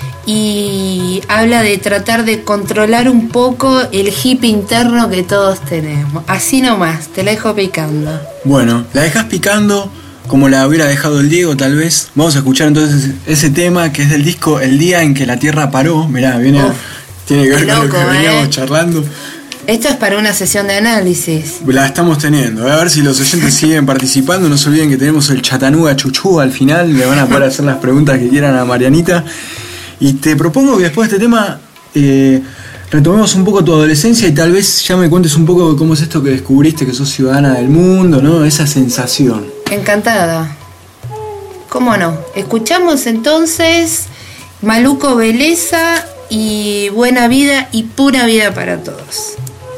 y habla de tratar de controlar un poco el hippie interno que todos tenemos. Así nomás, te la dejo picando. Bueno, la dejas picando como la hubiera dejado el Diego, tal vez. Vamos a escuchar entonces ese tema que es del disco El Día en que la Tierra Paró. Mirá, viene... Uf. Tiene que ver loco, con lo que veníamos eh. charlando. Esto es para una sesión de análisis. La estamos teniendo. A ver si los oyentes siguen participando. No se olviden que tenemos el Chatanuga Chuchú al final. Le van a poder hacer las preguntas que quieran a Marianita. Y te propongo que después de este tema eh, retomemos un poco tu adolescencia y tal vez ya me cuentes un poco de cómo es esto que descubriste, que sos ciudadana del mundo, ¿no? Esa sensación. Encantada. ¿Cómo no? Escuchamos entonces Maluco Beleza y Buena Vida y Pura Vida para Todos.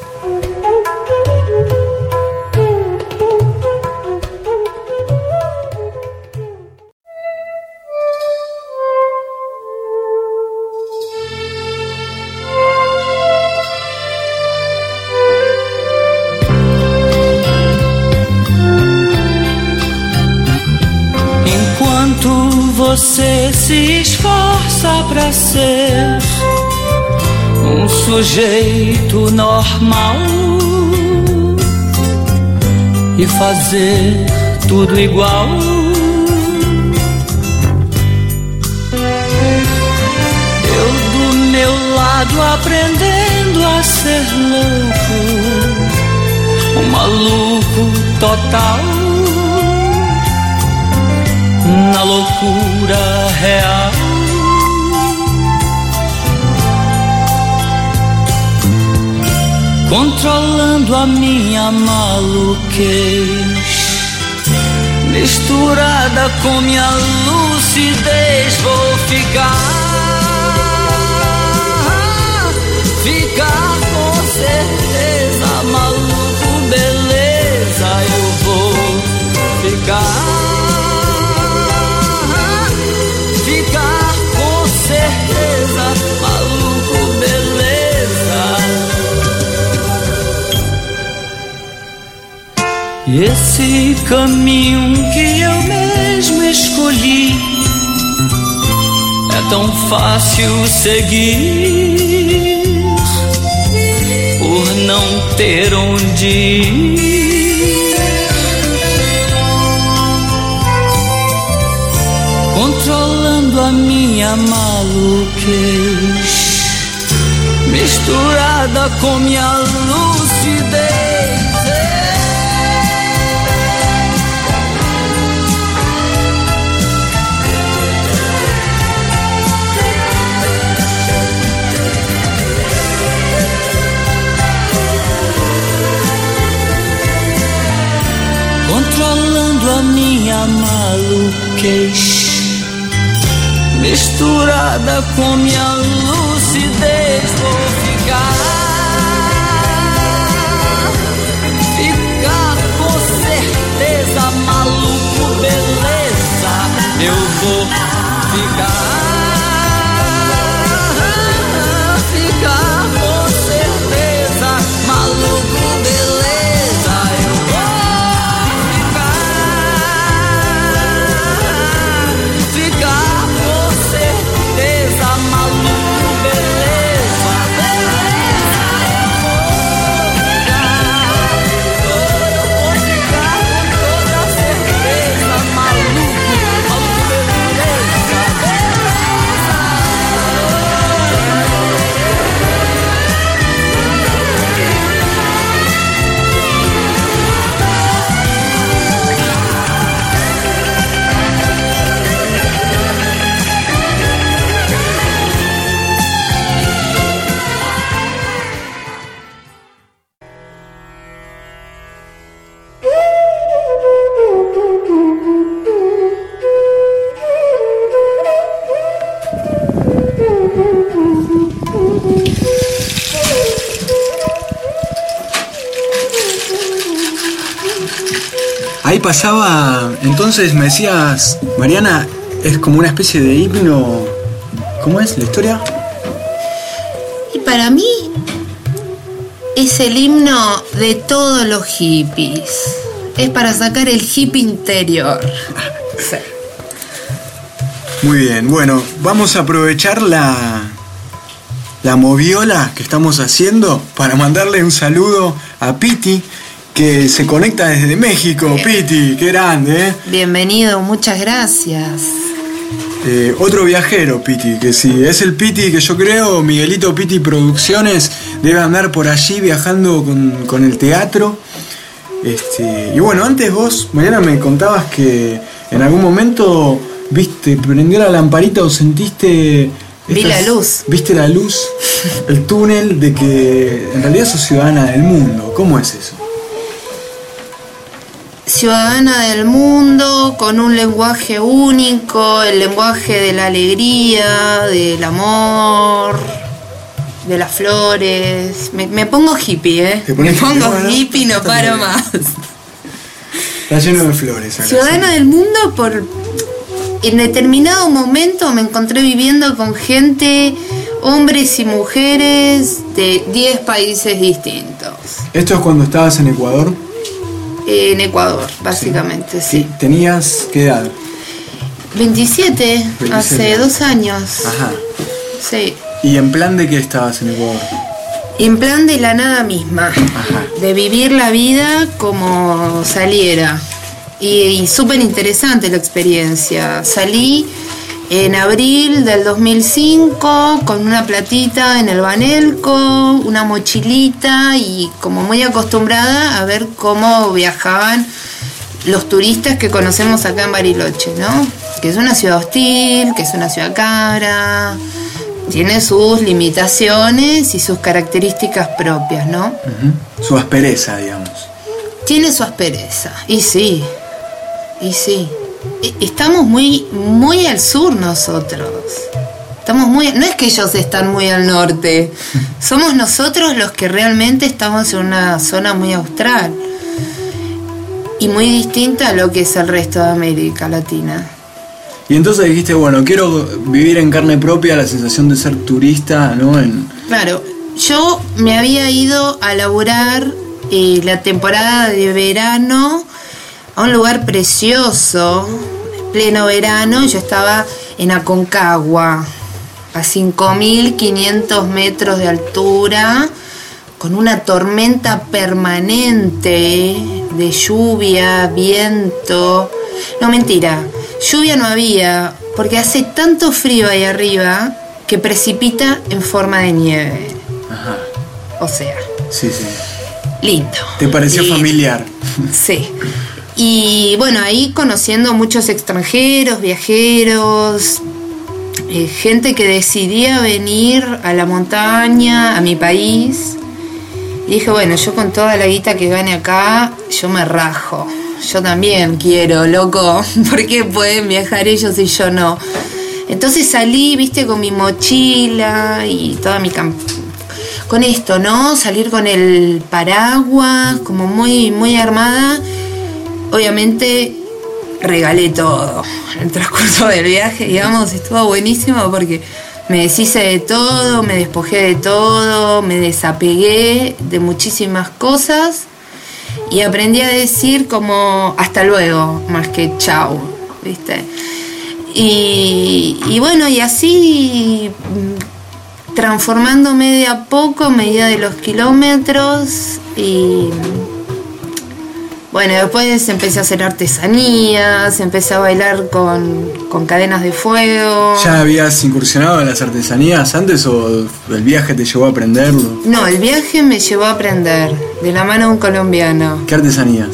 Enquanto você se esforça pra ser um sujeito normal e fazer tudo igual, eu do meu lado aprendendo a ser louco, um maluco total, na loucura real. Controlando a minha maluquez, misturada com minha lucidez, vou ficar, ficar com certeza, maluco, beleza, eu vou ficar, ficar com certeza, maluco, beleza. Esse caminho que eu mesmo escolhi é tão fácil seguir, por não ter onde ir. Controlando a minha maluquez, misturada com minha lucidez. Controlando a minha maluquez, queixa, misturada com minha lucidez, vou ficar, ficar com certeza, maluco, beleza, eu vou ficar, ficar com certeza, maluco, beleza, eu vou ficar, ficar com certeza, maluco, beleza, beleza, eu vou ficar, eu vou ficar com toda certeza, maluco, maluco, beleza, beleza. Ahí pasaba, entonces me decías, Mariana, es como una especie de himno. ¿Cómo es la historia? Y para mí es el himno de todos los hippies. Es para sacar el hippie interior. Sí. Muy bien, bueno, vamos a aprovechar la, la moviola que estamos haciendo para mandarle un saludo a Piti, que se conecta desde México. Bien. Piti, qué grande, ¿eh? Bienvenido, muchas gracias. Eh, otro viajero, Piti, que si es el Piti que yo creo, Miguelito Piti Producciones, debe andar por allí viajando con, con el teatro. Este, y bueno, antes vos, Mariana, me contabas que en algún momento viste, prendió la lamparita o sentiste... Vi la luz. Viste la luz, el túnel de que en realidad sos ciudadana del mundo. ¿Cómo es eso? Ciudadana del mundo, con un lenguaje único, el lenguaje de la alegría, del amor, de las flores. Me, me pongo hippie, ¿eh? Me pongo bueno, hippie y no paro bien. Más. Está lleno de flores. Acá, Ciudadana sí. del mundo, por en determinado momento me encontré viviendo con gente, hombres y mujeres de diez países distintos. ¿Esto es cuando estabas en Ecuador? En Ecuador, básicamente, sí. sí. ¿Tenías qué edad? veintisiete, veintisiete, hace dos años. Ajá. Sí. ¿Y en plan de qué estabas en Ecuador? En plan de la nada misma. Ajá. De vivir la vida como saliera. Y, y súper interesante la experiencia. Salí en abril del dos mil cinco con una platita en el Banelco, una mochilita y como muy acostumbrada a ver cómo viajaban los turistas que conocemos acá en Bariloche, ¿no? Que es una ciudad hostil, que es una ciudad cara, tiene sus limitaciones y sus características propias, ¿no? Uh-huh. Su aspereza, digamos. Tiene su aspereza, y sí, y sí. Estamos muy, muy al sur nosotros. Estamos muy, no es que ellos están muy al norte. Somos nosotros los que realmente estamos en una zona muy austral y muy distinta a lo que es el resto de América Latina. Y entonces dijiste, bueno, quiero vivir en carne propia la sensación de ser turista, ¿no? En... Claro, yo me había ido a laburar eh, la temporada de verano a un lugar precioso, pleno verano. Yo estaba en Aconcagua, a cinco mil quinientos metros de altura, con una tormenta permanente de lluvia, viento. No, mentira, lluvia no había, porque hace tanto frío ahí arriba que precipita en forma de nieve. Ajá. O sea, sí, sí. Lindo. ¿Te pareció lindo. Familiar? Sí. Y bueno, ahí conociendo muchos extranjeros, viajeros, eh, gente que decidía venir a la montaña, a mi país. Y dije, bueno, yo con toda la guita que gane acá, yo me rajo. yo también quiero, loco, ¿por qué pueden viajar ellos y yo no? Entonces salí, viste, con mi mochila y toda mi camp con esto, ¿no? Salir con el paraguas, como muy, muy armada. Obviamente regalé todo. El transcurso del viaje, digamos, estuvo buenísimo porque me deshice de todo, me despojé de todo, me desapegué de muchísimas cosas y aprendí a decir como hasta luego, más que chau, ¿viste? Y, y bueno, y así transformándome de a poco a medida de los kilómetros y bueno, después empecé a hacer artesanías, empecé a bailar con, con cadenas de fuego. ¿Ya habías incursionado en las artesanías antes o el viaje te llevó a aprenderlo? No, el viaje me llevó a aprender, de la mano de un colombiano. ¿Qué artesanías?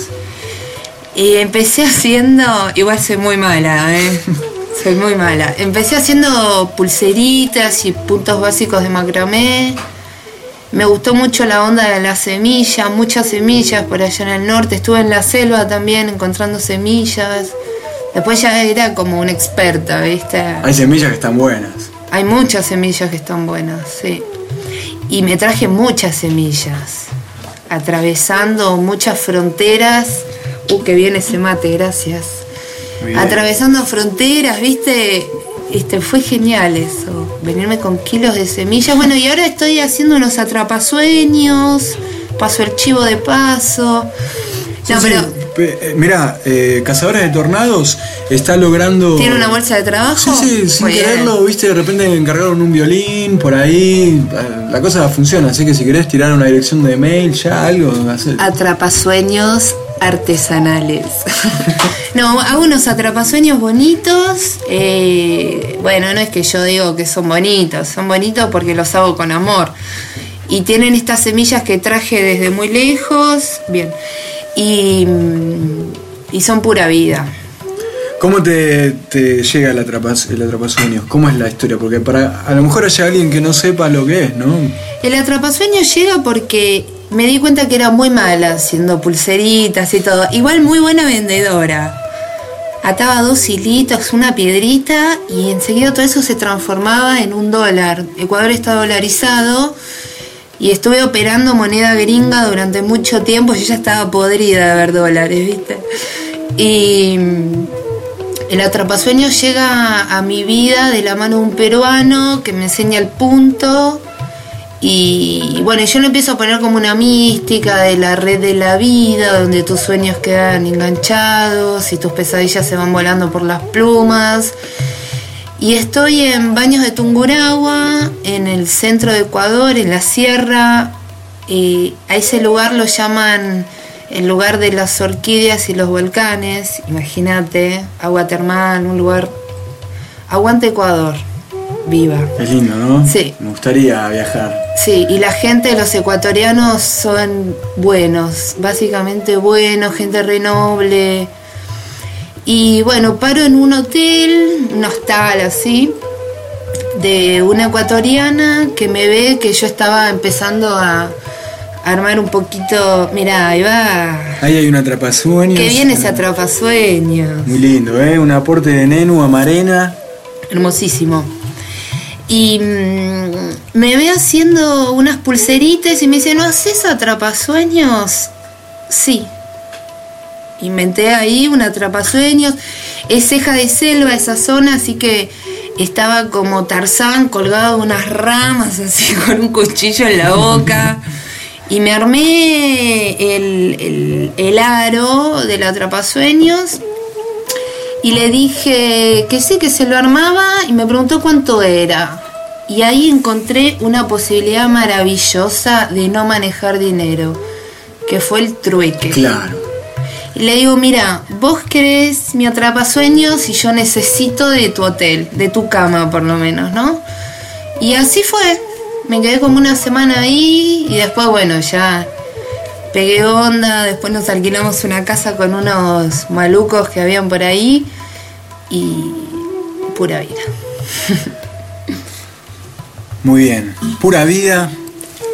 Y empecé haciendo, igual soy muy mala, ¿eh? Soy muy mala. Empecé haciendo pulseritas y puntos básicos de macramé. Me gustó mucho la onda de las semillas, muchas semillas por allá en el norte. Estuve en la selva también encontrando semillas. Después ya era como una experta, ¿viste? Hay semillas que están buenas. Hay muchas semillas que están buenas, sí. Y me traje muchas semillas, atravesando muchas fronteras. Uh, que viene ese mate, gracias. Atravesando fronteras, ¿viste? Este, fue genial eso, venirme con kilos de semillas. Bueno, y ahora estoy haciendo unos atrapasueños, paso el chivo de paso. No, sí, pero... sí. Eh, mirá, eh, Cazadores de Tornados está logrando... ¿Tiene una bolsa de trabajo? Sí, sí, sin Muy quererlo, bien. viste, de repente encargaron un violín por ahí, la cosa funciona, así que si querés tirar una dirección de mail, ya algo, hacer. Atrapasueños artesanales. No, hago unos atrapasueños bonitos. Eh, bueno, no es que yo digo que son bonitos, son bonitos porque los hago con amor. Y tienen estas semillas que traje desde muy lejos, bien, y, y son pura vida. ¿Cómo te, te llega el, atrapas, el atrapasueños? ¿Cómo es la historia? Porque para a lo mejor haya alguien que no sepa lo que es, ¿no? El atrapasueños llega porque me di cuenta que era muy mala haciendo pulseritas y todo. Igual muy buena vendedora. Ataba dos hilitos, una piedrita y enseguida todo eso se transformaba en un dólar. Ecuador está dolarizado y estuve operando moneda gringa durante mucho tiempo. Yo ya estaba podrida de ver dólares, ¿viste? Y el atrapasueños llega a mi vida de la mano de un peruano que me enseña el punto. Y bueno, yo lo empiezo a poner como una mística de la red de la vida, donde tus sueños quedan enganchados y tus pesadillas se van volando por las plumas. Y estoy en Baños de Tungurahua, en el centro de Ecuador, en la sierra. Y a ese lugar lo llaman el lugar de las orquídeas y los volcanes. Imagínate, agua termal, un lugar... Aguante Ecuador. Viva. Es lindo, ¿no? Sí. Me gustaría viajar. Sí, y la gente, los ecuatorianos son buenos, básicamente buenos, gente re noble. Y bueno, paro en un hotel, un hostal así, de una ecuatoriana que me ve que yo estaba empezando a armar un poquito. Mirá, ahí va. Ahí hay un atrapasueños. Qué bien ese atrapasueños. Muy lindo, ¿eh? Un aporte de Nenu a Marena. Hermosísimo. Y mmm, me ve haciendo unas pulseritas y me dice, ¿no haces atrapasueños? Sí. Inventé ahí un atrapasueños. Es ceja de selva esa zona, así que estaba como Tarzán colgado de unas ramas, así con un cuchillo en la boca. Y me armé el, el, el aro del atrapasueños. Y le dije que sí, que se lo armaba y me preguntó cuánto era. Y ahí encontré una posibilidad maravillosa de no manejar dinero, que fue el trueque. Claro. Y le digo, mira, vos querés mi atrapasueños y yo necesito de tu hotel, de tu cama por lo menos, ¿no? Y así fue. Me quedé como una semana ahí y después, bueno, ya... pegué onda, después nos alquilamos una casa con unos malucos que habían por ahí y pura vida. Muy bien, pura vida.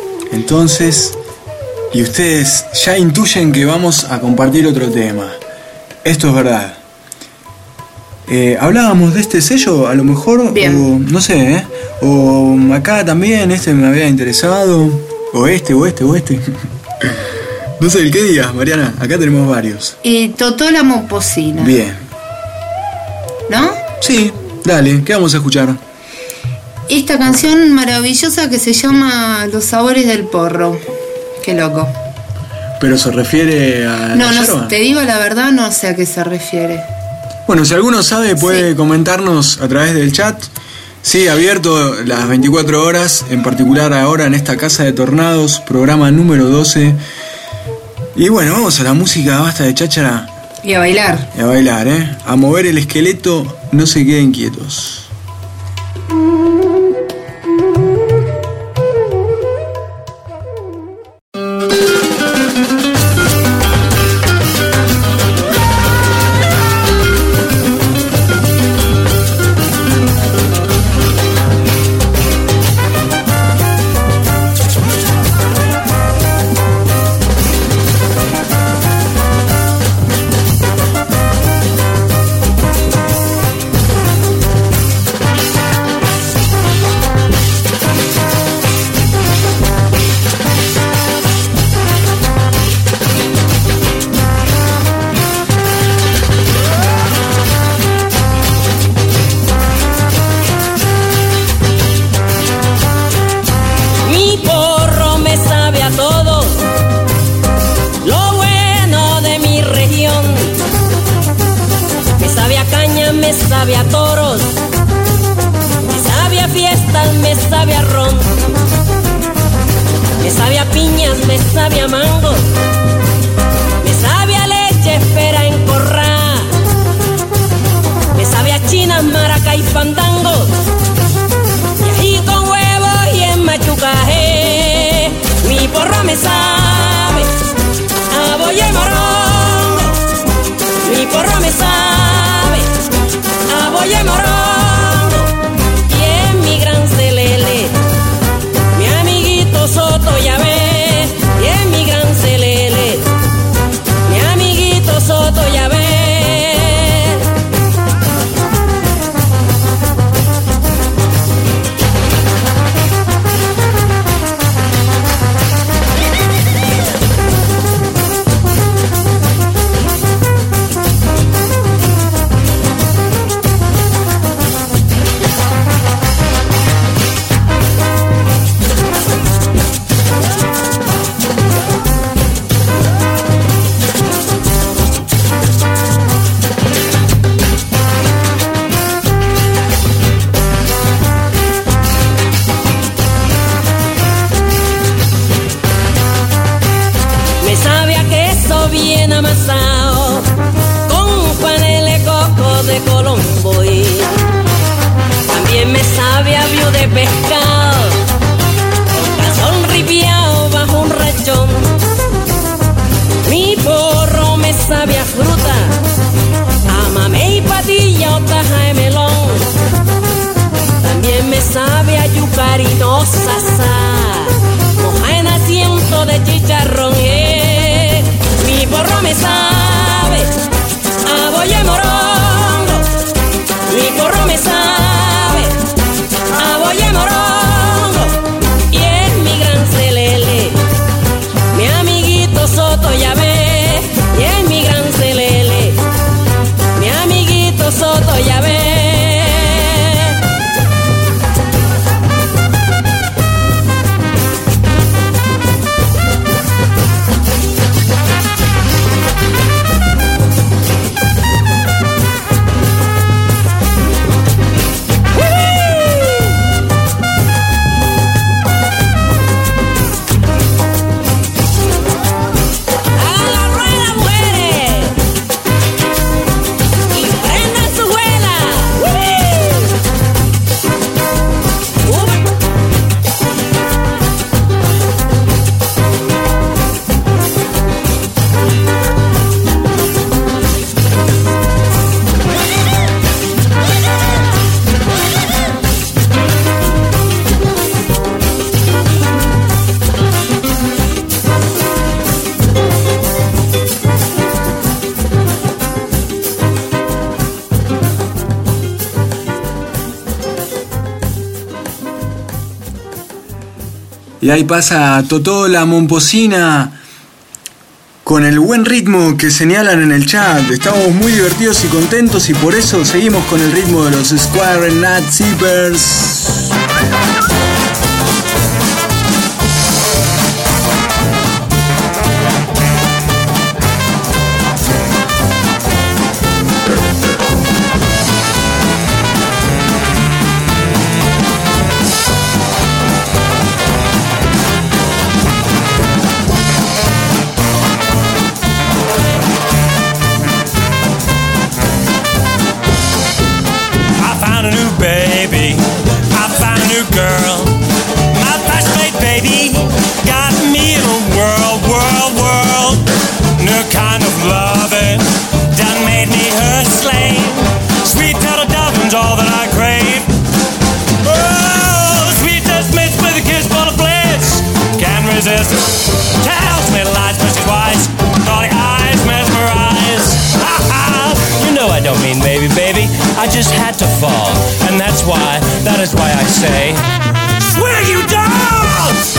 Entonces, y ustedes ya intuyen que vamos a compartir otro tema. Esto es verdad. Eh, hablábamos de este sello, a lo mejor, Bien. o no sé, ¿eh? O acá también, este me había interesado, o este, o este, o este. No sé, el que digas, Mariana, acá tenemos varios. Y Totó la Momposina. Bien. ¿No? Sí, dale, ¿qué vamos a escuchar? Esta canción maravillosa que se llama Los sabores del porro. Qué loco. ¿Pero se refiere a No, la no, yerba? te digo la verdad, no sé a qué se refiere. Bueno, si alguno sabe puede Sí. comentarnos a través del chat. Sigue abierto las veinticuatro horas, en particular ahora en esta Casa de Tornados, programa número doce. Y bueno, vamos a la música, basta de cháchara Y a bailar. y a bailar, ¿eh? A mover el esqueleto, no se queden quietos. Mi porro me sabe a todo, lo bueno de mi región. Me sabe a caña, me sabe a toros, me sabe a fiestas, me sabe a ron. Me sabe a piñas, me sabe a mango, me sabe a leche, espera en corra. Me sabe a chinas, maraca y fandango, y ají con huevos y en machucaje. Mi porro me sabe a boya y morongo. Mi porro me sabe a boya y morongo. Y en mi gran celele, mi amiguito Soto ya ve. Y en mi gran celele, mi amiguito Soto ya ve. Me sabe a queso bien amasado, con panele coco de Colombo. Y también me sabe a viu de pescado, con cazón ripiao bajo un rachón. Mi porro me sabe a fruta, a mamey y patilla o taja de melón. También me sabe a yucarino sasa, moja en asiento de chicharrón. eh. Mi porro me sabe a boya y morongo. Mi porro me sabe a boya y morongo. Y en mi gran celele, mi amiguito Soto ya ve. Y en mi gran celele, mi amiguito Soto ya ve. Y ahí pasa Totó la Momposina con el buen ritmo que señalan en el chat. Estamos muy divertidos y contentos y por eso seguimos con el ritmo de los Square Nut Zippers. Tells me lies, but she's wise. All the eyes mesmerize. Ha ha! You know I don't mean maybe, baby. I just had to fall, and that's why, that is why I say, swing you dogs!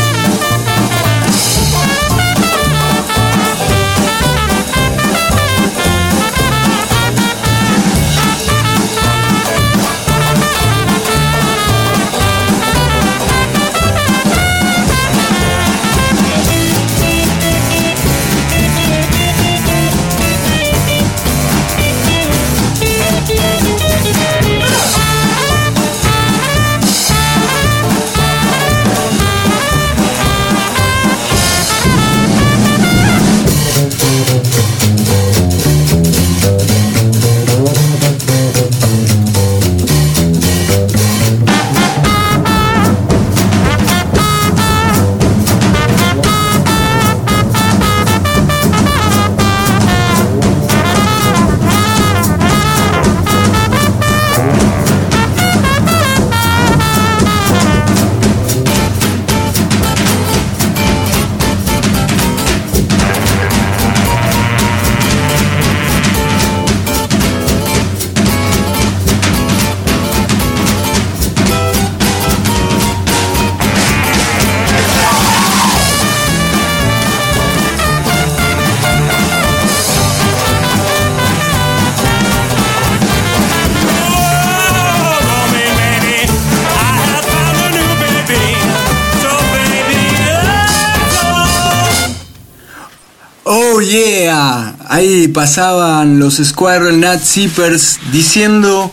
Yeah, ahí pasaban los Squirrel Nut Zippers diciendo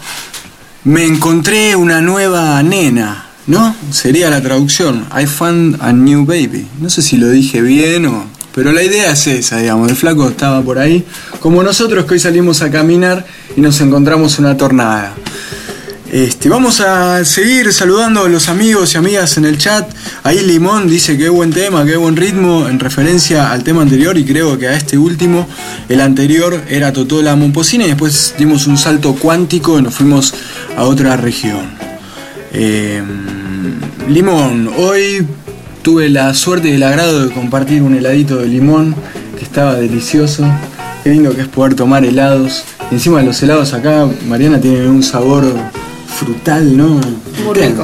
me encontré una nueva nena, ¿no? Sería la traducción, I found a new baby. No sé si lo dije bien o... pero la idea es esa, digamos, el flaco estaba por ahí, como nosotros que hoy salimos a caminar y nos encontramos una tornada. Este, vamos a seguir saludando a los amigos y amigas en el chat. Ahí Limón dice qué buen tema, qué buen ritmo, en referencia al tema anterior y creo que a este último. El anterior era Totó la Momposina y después dimos un salto cuántico y nos fuimos a otra región. Eh, Limón, hoy tuve la suerte y el agrado de compartir un heladito de limón que estaba delicioso. Qué lindo que es poder tomar helados. Y encima los helados acá, Mariana, tienen un sabor frutal, ¿no? Muy rico.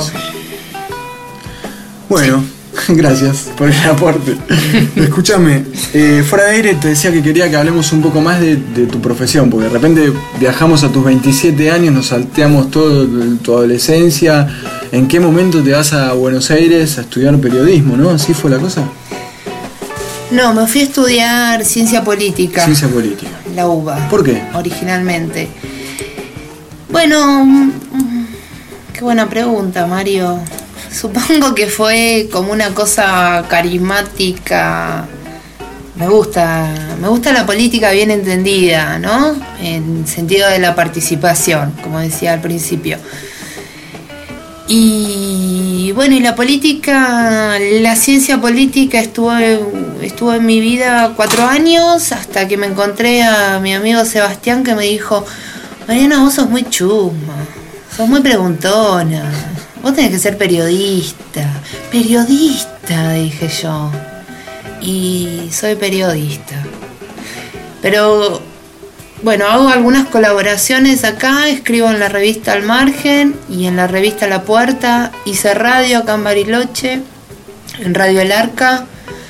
Bueno, gracias por el aporte. Escúchame, eh, fuera de aire te decía que quería que hablemos un poco más de, de tu profesión, porque de repente viajamos a tus veintisiete años, nos salteamos toda tu adolescencia. ¿En qué momento te vas a Buenos Aires a estudiar periodismo, no? ¿Así fue la cosa? No, me fui a estudiar ciencia política. Ciencia política. La U B A. ¿Por qué? Originalmente. Bueno, qué buena pregunta, Mario. Supongo que fue como una cosa carismática. Me gusta, me gusta la política bien entendida, ¿no? En sentido de la participación, como decía al principio. Y bueno, y la política, la ciencia política estuvo, estuvo en mi vida cuatro años hasta que me encontré a mi amigo Sebastián que me dijo: Mariana, vos sos muy chusma, sos muy preguntona, vos tenés que ser periodista. Periodista, dije yo. Y soy periodista. Pero bueno, hago algunas colaboraciones acá, escribo en la revista Al Margen y en la revista La Puerta, hice radio acá en Bariloche, en Radio El Arca.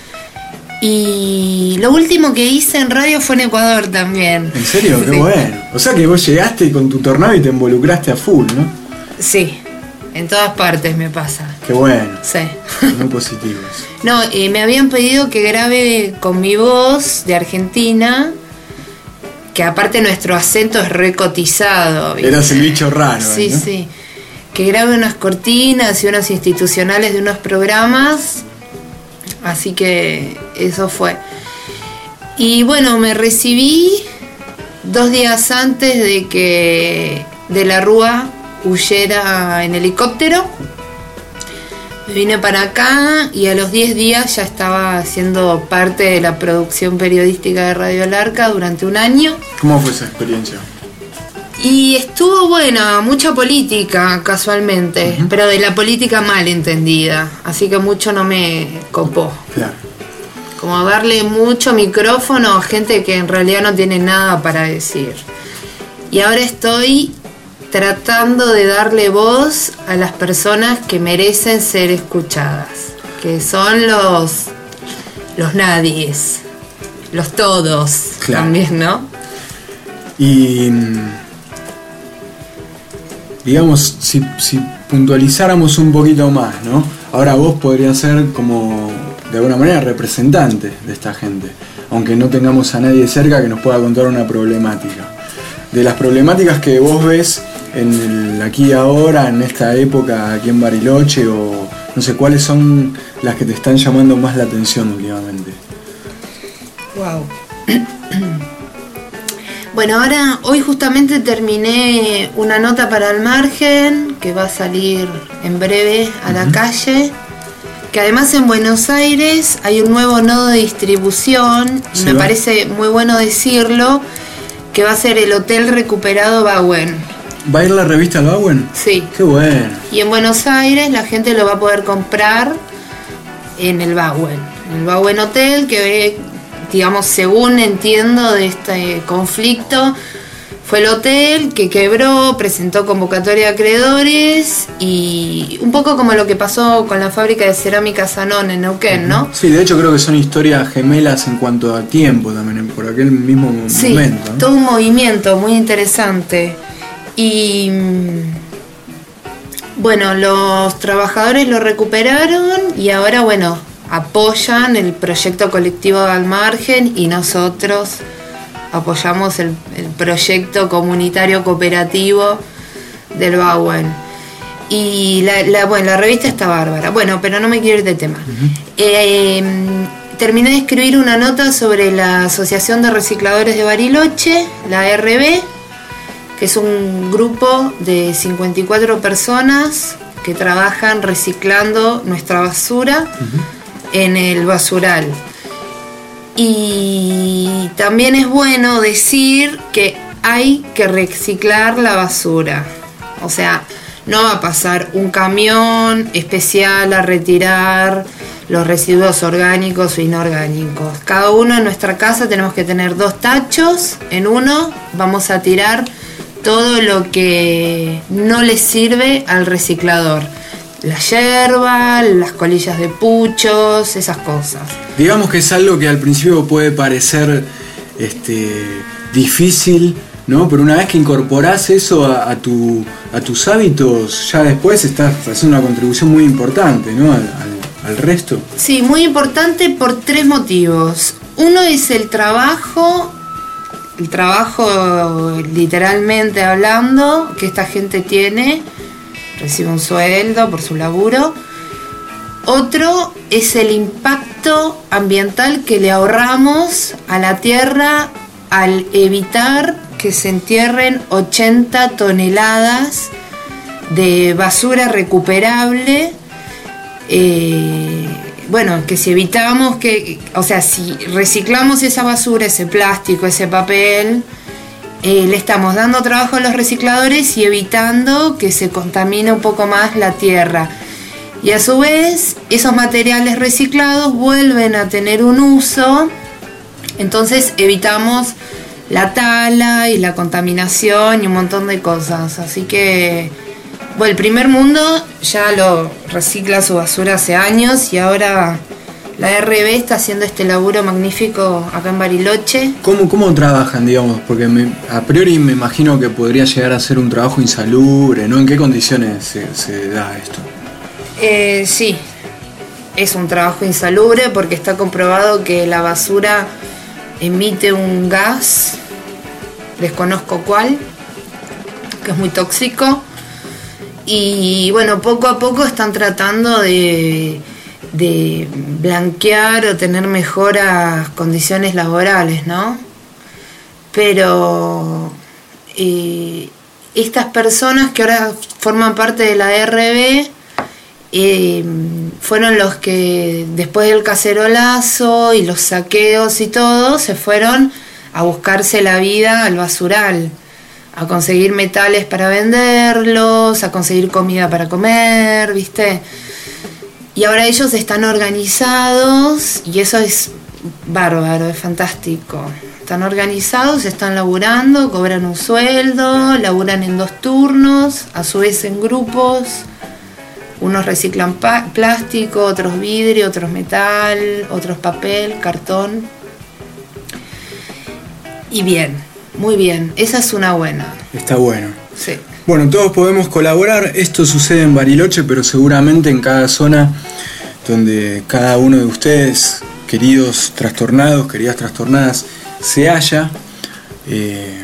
Y lo último que hice en radio fue en Ecuador también. ¿En serio? Qué Sí. bueno. O sea que vos llegaste con tu tornado y te involucraste a full, ¿no? Sí, en todas partes me pasa. Qué bueno. Sí. Muy positivos. No, eh, me habían pedido que grabe con mi voz de Argentina, que aparte nuestro acento es recotizado. ¿viste? Eras el bicho raro. Sí, ¿no? sí. Que grabe unas cortinas y unos institucionales de unos programas. Así que eso fue. Y bueno, me recibí dos días antes de que De la Rúa huyera en helicóptero. Me vine para acá y a los diez días ya estaba haciendo parte de la producción periodística de Radio El Arca durante un año. ¿Cómo fue esa experiencia? Y estuvo buena, mucha política casualmente, uh-huh. pero de la política mal entendida, así que mucho no me copó. Claro. Como darle mucho micrófono a gente que en realidad no tiene nada para decir. Y ahora estoy tratando de darle voz a las personas que merecen ser escuchadas, que son los, los nadies, los todos, claro. También, ¿no? Y... digamos, si, si puntualizáramos un poquito más, ¿no? Ahora vos podrías ser como, de alguna manera, representante de esta gente, aunque no tengamos a nadie cerca que nos pueda contar una problemática. De las problemáticas que vos ves en el aquí y ahora, en esta época, aquí en Bariloche, o no sé, ¿cuáles son las que te están llamando más la atención últimamente? Wow. Bueno, ahora, hoy justamente terminé una nota para El Margen, que va a salir en breve a la uh-huh. calle, que además en Buenos Aires hay un nuevo nodo de distribución, y sí, me va. parece muy bueno decirlo, que va a ser el Hotel Recuperado Bauen. ¿Va a ir la revista al Bauen? Sí. Qué bueno. Y en Buenos Aires la gente lo va a poder comprar en el Bauen, en el Bauen Hotel, que digamos, según entiendo de este conflicto, fue el hotel que quebró, presentó convocatoria de acreedores y un poco como lo que pasó con la fábrica de cerámica Sanón en Neuquén, ¿no? Sí, de hecho creo que son historias gemelas en cuanto a tiempo también, por aquel mismo sí, momento. ¿no? Todo un movimiento muy interesante. Y bueno, los trabajadores lo recuperaron y ahora, bueno, apoyan el proyecto colectivo Al Margen y nosotros apoyamos el, el proyecto comunitario cooperativo del Bauen. Y la, la, bueno, la revista está bárbara. Bueno, pero no me quiero ir de tema. Uh-huh. Eh, terminé de escribir una nota sobre la Asociación de Recicladores de Bariloche, la A R B, que es un grupo de cincuenta y cuatro personas que trabajan reciclando nuestra basura uh-huh. en el basural. Y también es bueno decir que hay que reciclar la basura. O sea, no va a pasar un camión especial a retirar los residuos orgánicos o inorgánicos. Cada uno en nuestra casa tenemos que tener dos tachos. En uno vamos a tirar todo lo que no le sirve al reciclador. La yerba, las colillas de puchos, esas cosas. Digamos que es algo que al principio puede parecer este, difícil, ¿no? Pero una vez que incorporás eso a, a, tu, a tus hábitos, ya después estás haciendo una contribución muy importante, ¿no? Al, al, al resto. Sí, muy importante por tres motivos. Uno es el trabajo, el trabajo literalmente hablando que esta gente tiene. Recibe un sueldo por su laburo. Otro es el impacto ambiental que le ahorramos a la tierra al evitar que se entierren ochenta toneladas de basura recuperable. Eh, bueno, que si evitamos que, o sea, si reciclamos esa basura, ese plástico, ese papel, Eh, le estamos dando trabajo a los recicladores y evitando que se contamine un poco más la tierra. Y a su vez, esos materiales reciclados vuelven a tener un uso, entonces evitamos la tala y la contaminación y un montón de cosas. Así que Bueno, el Primer Mundo ya lo recicla su basura hace años y ahora la R B está haciendo este laburo magnífico acá en Bariloche. ¿Cómo, cómo trabajan, digamos? Porque me, a priori me imagino que podría llegar a ser un trabajo insalubre, ¿no? ¿En qué condiciones se, se da esto? Eh, sí, es un trabajo insalubre porque está comprobado que la basura emite un gas, desconozco cuál, que es muy tóxico. Y bueno, poco a poco están tratando de... de blanquear o tener mejoras condiciones laborales, ¿no? Pero eh, estas personas que ahora forman parte de la R B eh, fueron los que después del cacerolazo y los saqueos y todo se fueron a buscarse la vida al basural, a conseguir metales para venderlos, a conseguir comida para comer, ¿viste? Y ahora ellos están organizados y eso es bárbaro, es fantástico. Están organizados, están laburando, cobran un sueldo, laburan en dos turnos, a su vez en grupos. Unos reciclan pa- plástico, otros vidrio, otros metal, otros papel, cartón. Y bien, muy bien, esa es una buena. Está bueno. Sí. Bueno, todos podemos colaborar. Esto sucede en Bariloche, pero seguramente en cada zona donde cada uno de ustedes, queridos trastornados, queridas trastornadas, se halla, eh,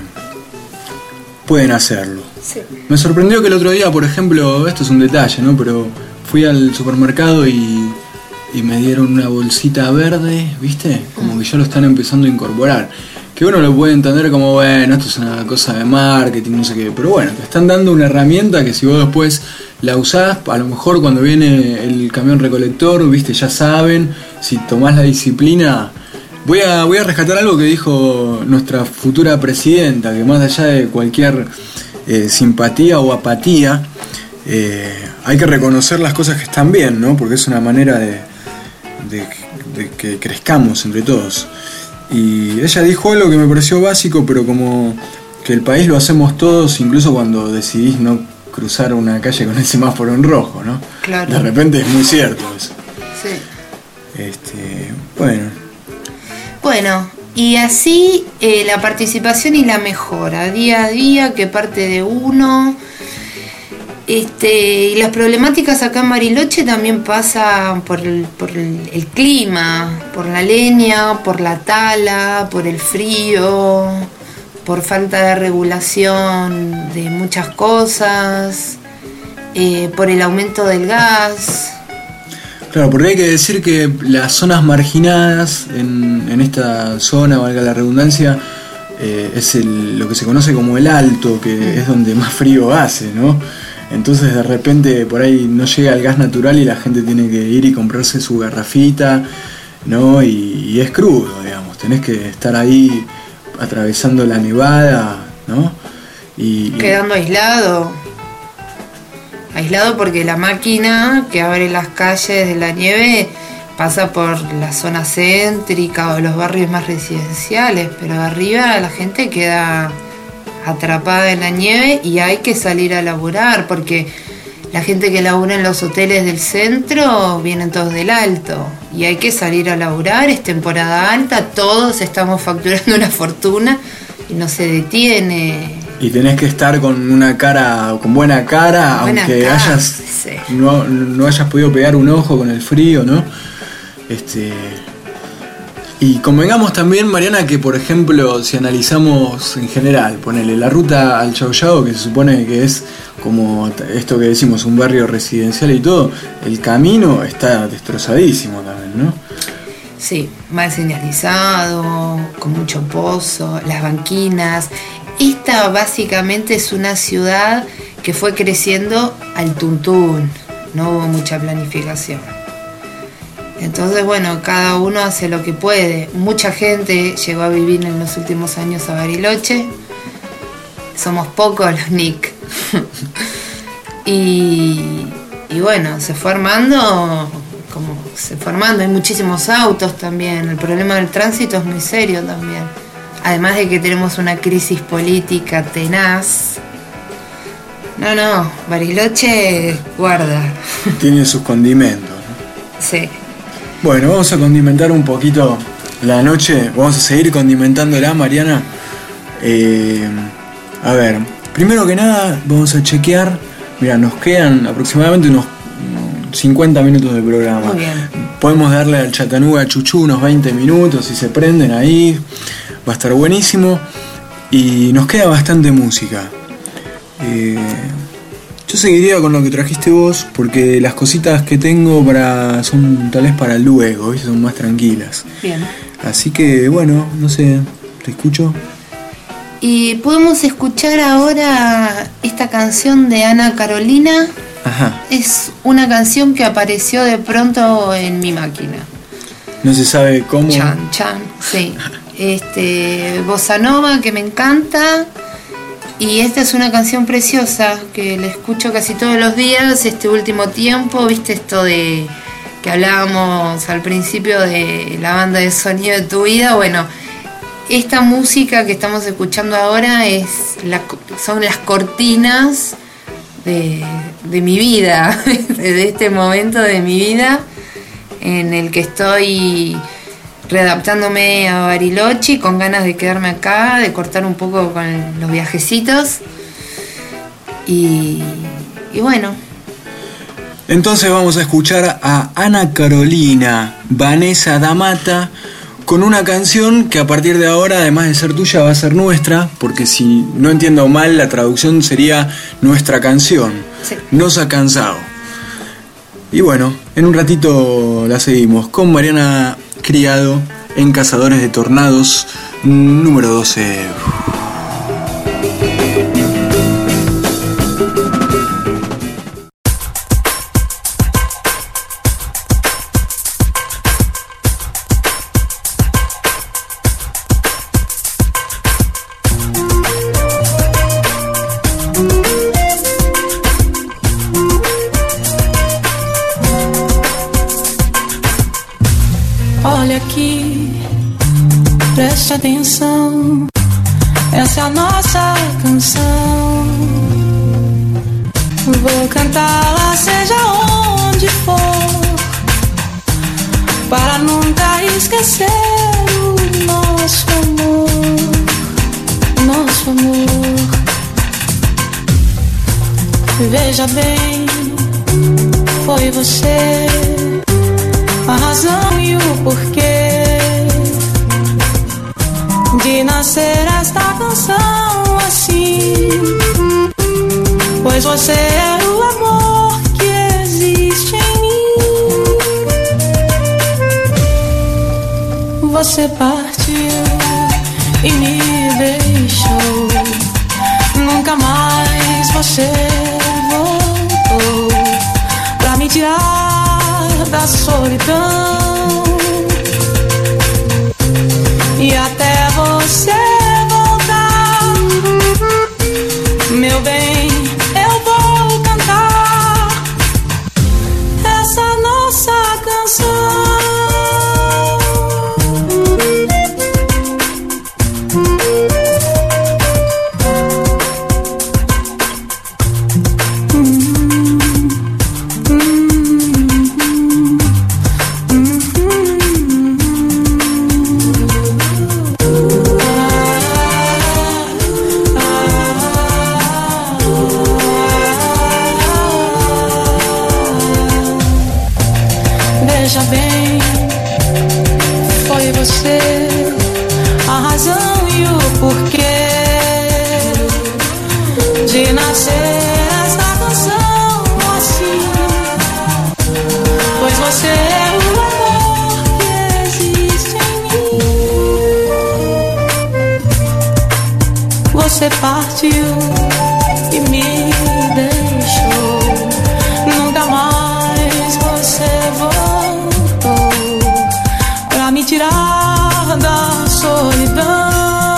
pueden hacerlo. Sí. Me sorprendió que el otro día, por ejemplo, esto es un detalle, ¿no? Pero fui al supermercado y, y me dieron una bolsita verde, ¿viste? Como que ya lo están empezando a incorporar. Que uno lo puede entender como, bueno, esto es una cosa de marketing, no sé qué, pero bueno, te están dando una herramienta que si vos después la usás, a lo mejor cuando viene el camión recolector, viste, ya saben, si tomás la disciplina. Voy a, voy a rescatar algo que dijo nuestra futura presidenta, que más allá de cualquier eh, simpatía o apatía, eh, hay que reconocer las cosas que están bien, ¿no? Porque es una manera de, de, de que crezcamos entre todos. Y ella dijo algo que me pareció básico, pero como que el país lo hacemos todos, incluso cuando decidís no cruzar una calle con el semáforo en rojo, ¿no? Claro. De repente es muy cierto eso. Sí. Este, bueno. Bueno, y así eh, la participación y la mejora, día a día, que parte de uno. Este, y las problemáticas acá en Bariloche también pasan por el, por el, el clima, por la leña, por la tala, por el frío, por falta de regulación de muchas cosas, eh, por el aumento del gas. Claro, porque hay que decir que las zonas marginadas en, en esta zona, valga la redundancia, eh, es el, lo que se conoce como el Alto, que mm. es donde más frío hace, ¿no? Entonces de repente por ahí no llega el gas natural y la gente tiene que ir y comprarse su garrafita, ¿no? Y, y es crudo, digamos, tenés que estar ahí atravesando la nevada, ¿no? Y, quedando aislado. Aislado porque la máquina que abre las calles de la nieve pasa por la zona céntrica o los barrios más residenciales, pero arriba la gente queda atrapada en la nieve y hay que salir a laburar porque la gente que labura en los hoteles del centro vienen todos del Alto y hay que salir a laburar, es temporada alta, todos estamos facturando una fortuna y no se detiene. Y tenés que estar con una cara, con buena cara, con buena aunque cara, hayas sí. no, no hayas podido pegar un ojo con el frío, ¿no? Este Y convengamos también, Mariana, que por ejemplo, si analizamos en general, ponele la ruta al Chau Chau, que se supone que es como esto que decimos, un barrio residencial y todo, el camino está destrozadísimo también, ¿no? Sí, mal señalizado, con mucho pozo, las banquinas. Esta básicamente es una ciudad que fue creciendo al tuntún, no hubo mucha planificación. Entonces, bueno, cada uno hace lo que puede. Mucha gente llegó a vivir en los últimos años a Bariloche. Somos pocos los N I C. y, y bueno, se fue armando, como se fue armando. Hay muchísimos autos también. El problema del tránsito es muy serio también. Además de que tenemos una crisis política tenaz, No, no, Bariloche guarda. Tiene sus condimentos, ¿no? Sí. Bueno, vamos a condimentar un poquito la noche. Vamos a seguir condimentándola, Mariana. Eh, a ver, primero que nada vamos a chequear. Mira, nos quedan aproximadamente unos cincuenta minutos de programa. Muy bien. Podemos darle al Chattanooga Chuchú unos veinte minutos si se prenden ahí. Va a estar buenísimo. Y nos queda bastante música. Eh, yo seguiría con lo que trajiste vos, porque las cositas que tengo para son tal vez para luego, ¿viste? Son más tranquilas. Bien. Así que bueno, no sé, te escucho. Y podemos escuchar ahora esta canción de Ana Carolina. Ajá. Es una canción que apareció de pronto en mi máquina. No se sabe cómo. Chan, chan, sí. Este, bossa nova que me encanta. Y esta es una canción preciosa que la escucho casi todos los días este último tiempo. ¿Viste esto de que hablábamos al principio de la banda de sonido de tu vida? Bueno, esta música que estamos escuchando ahora es la, son las cortinas de, de mi vida, de este momento de mi vida en el que estoy readaptándome a Bariloche, con ganas de quedarme acá, de cortar un poco con los viajecitos. Y, y bueno. Entonces vamos a escuchar a Ana Carolina, Vanessa da Mata, con una canción que a partir de ahora, además de ser tuya, va a ser nuestra, porque si no entiendo mal, la traducción sería nuestra canción. Sí. Nos ha cansado. Y bueno, en un ratito la seguimos con Mariana Criado en Cazadores de Tornados número doce. Olha aqui, preste atenção, essa é a nossa canção. Vou cantá-la seja onde for, para nunca esquecer o nosso amor, nosso amor. Veja bem, foi você a razão e o porquê de nascer esta canção assim, pois você é o amor que existe em mim. Você partiu e me deixou, nunca mais você voltou pra me tirar da solidão, e até você voltar, meu bem, eu vou cantar essa nossa canção. Veja bem, foi você a razão e o porquê de nascer esta canção assim, pois você é o amor que existe em mim. Você partiu e me deixou, nunca mais você voltou pra me tirar da solidão,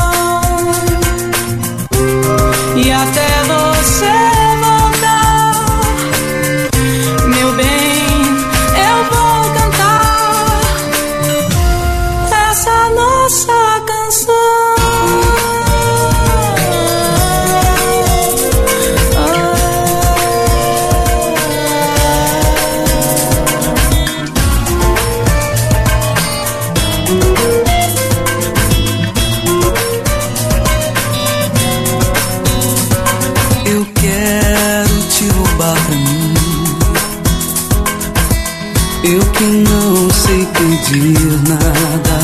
e até você voltar, meu bem, eu vou cantar essa nossa canção. Eu que não sei pedir nada.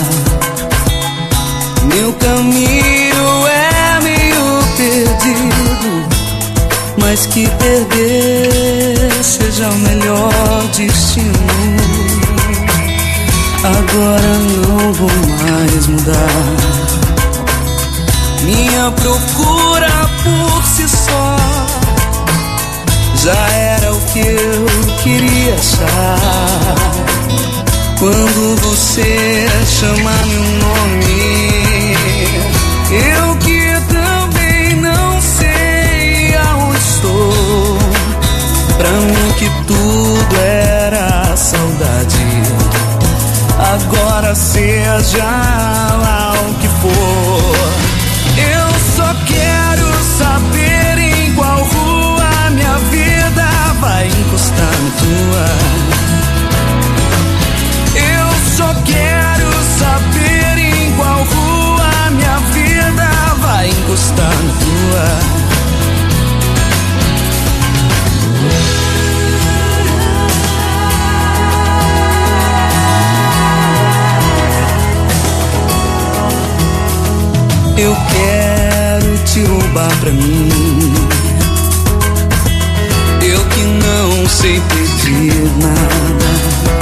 Meu caminho é meio perdido, mas que perder seja o melhor destino. Agora não vou mais mudar. Minha procura por si só já era o que eu queria achar. Quando você chama meu nome, eu que também não sei aonde estou. Pra mim que tudo era saudade, agora seja lá o que for. Eu só quero saber em qual rua minha vida vai encostar na tua. Eu só quero saber em qual rua minha vida vai encostar na tua. Eu quero te roubar pra mim. Eu que não sei pedir nada.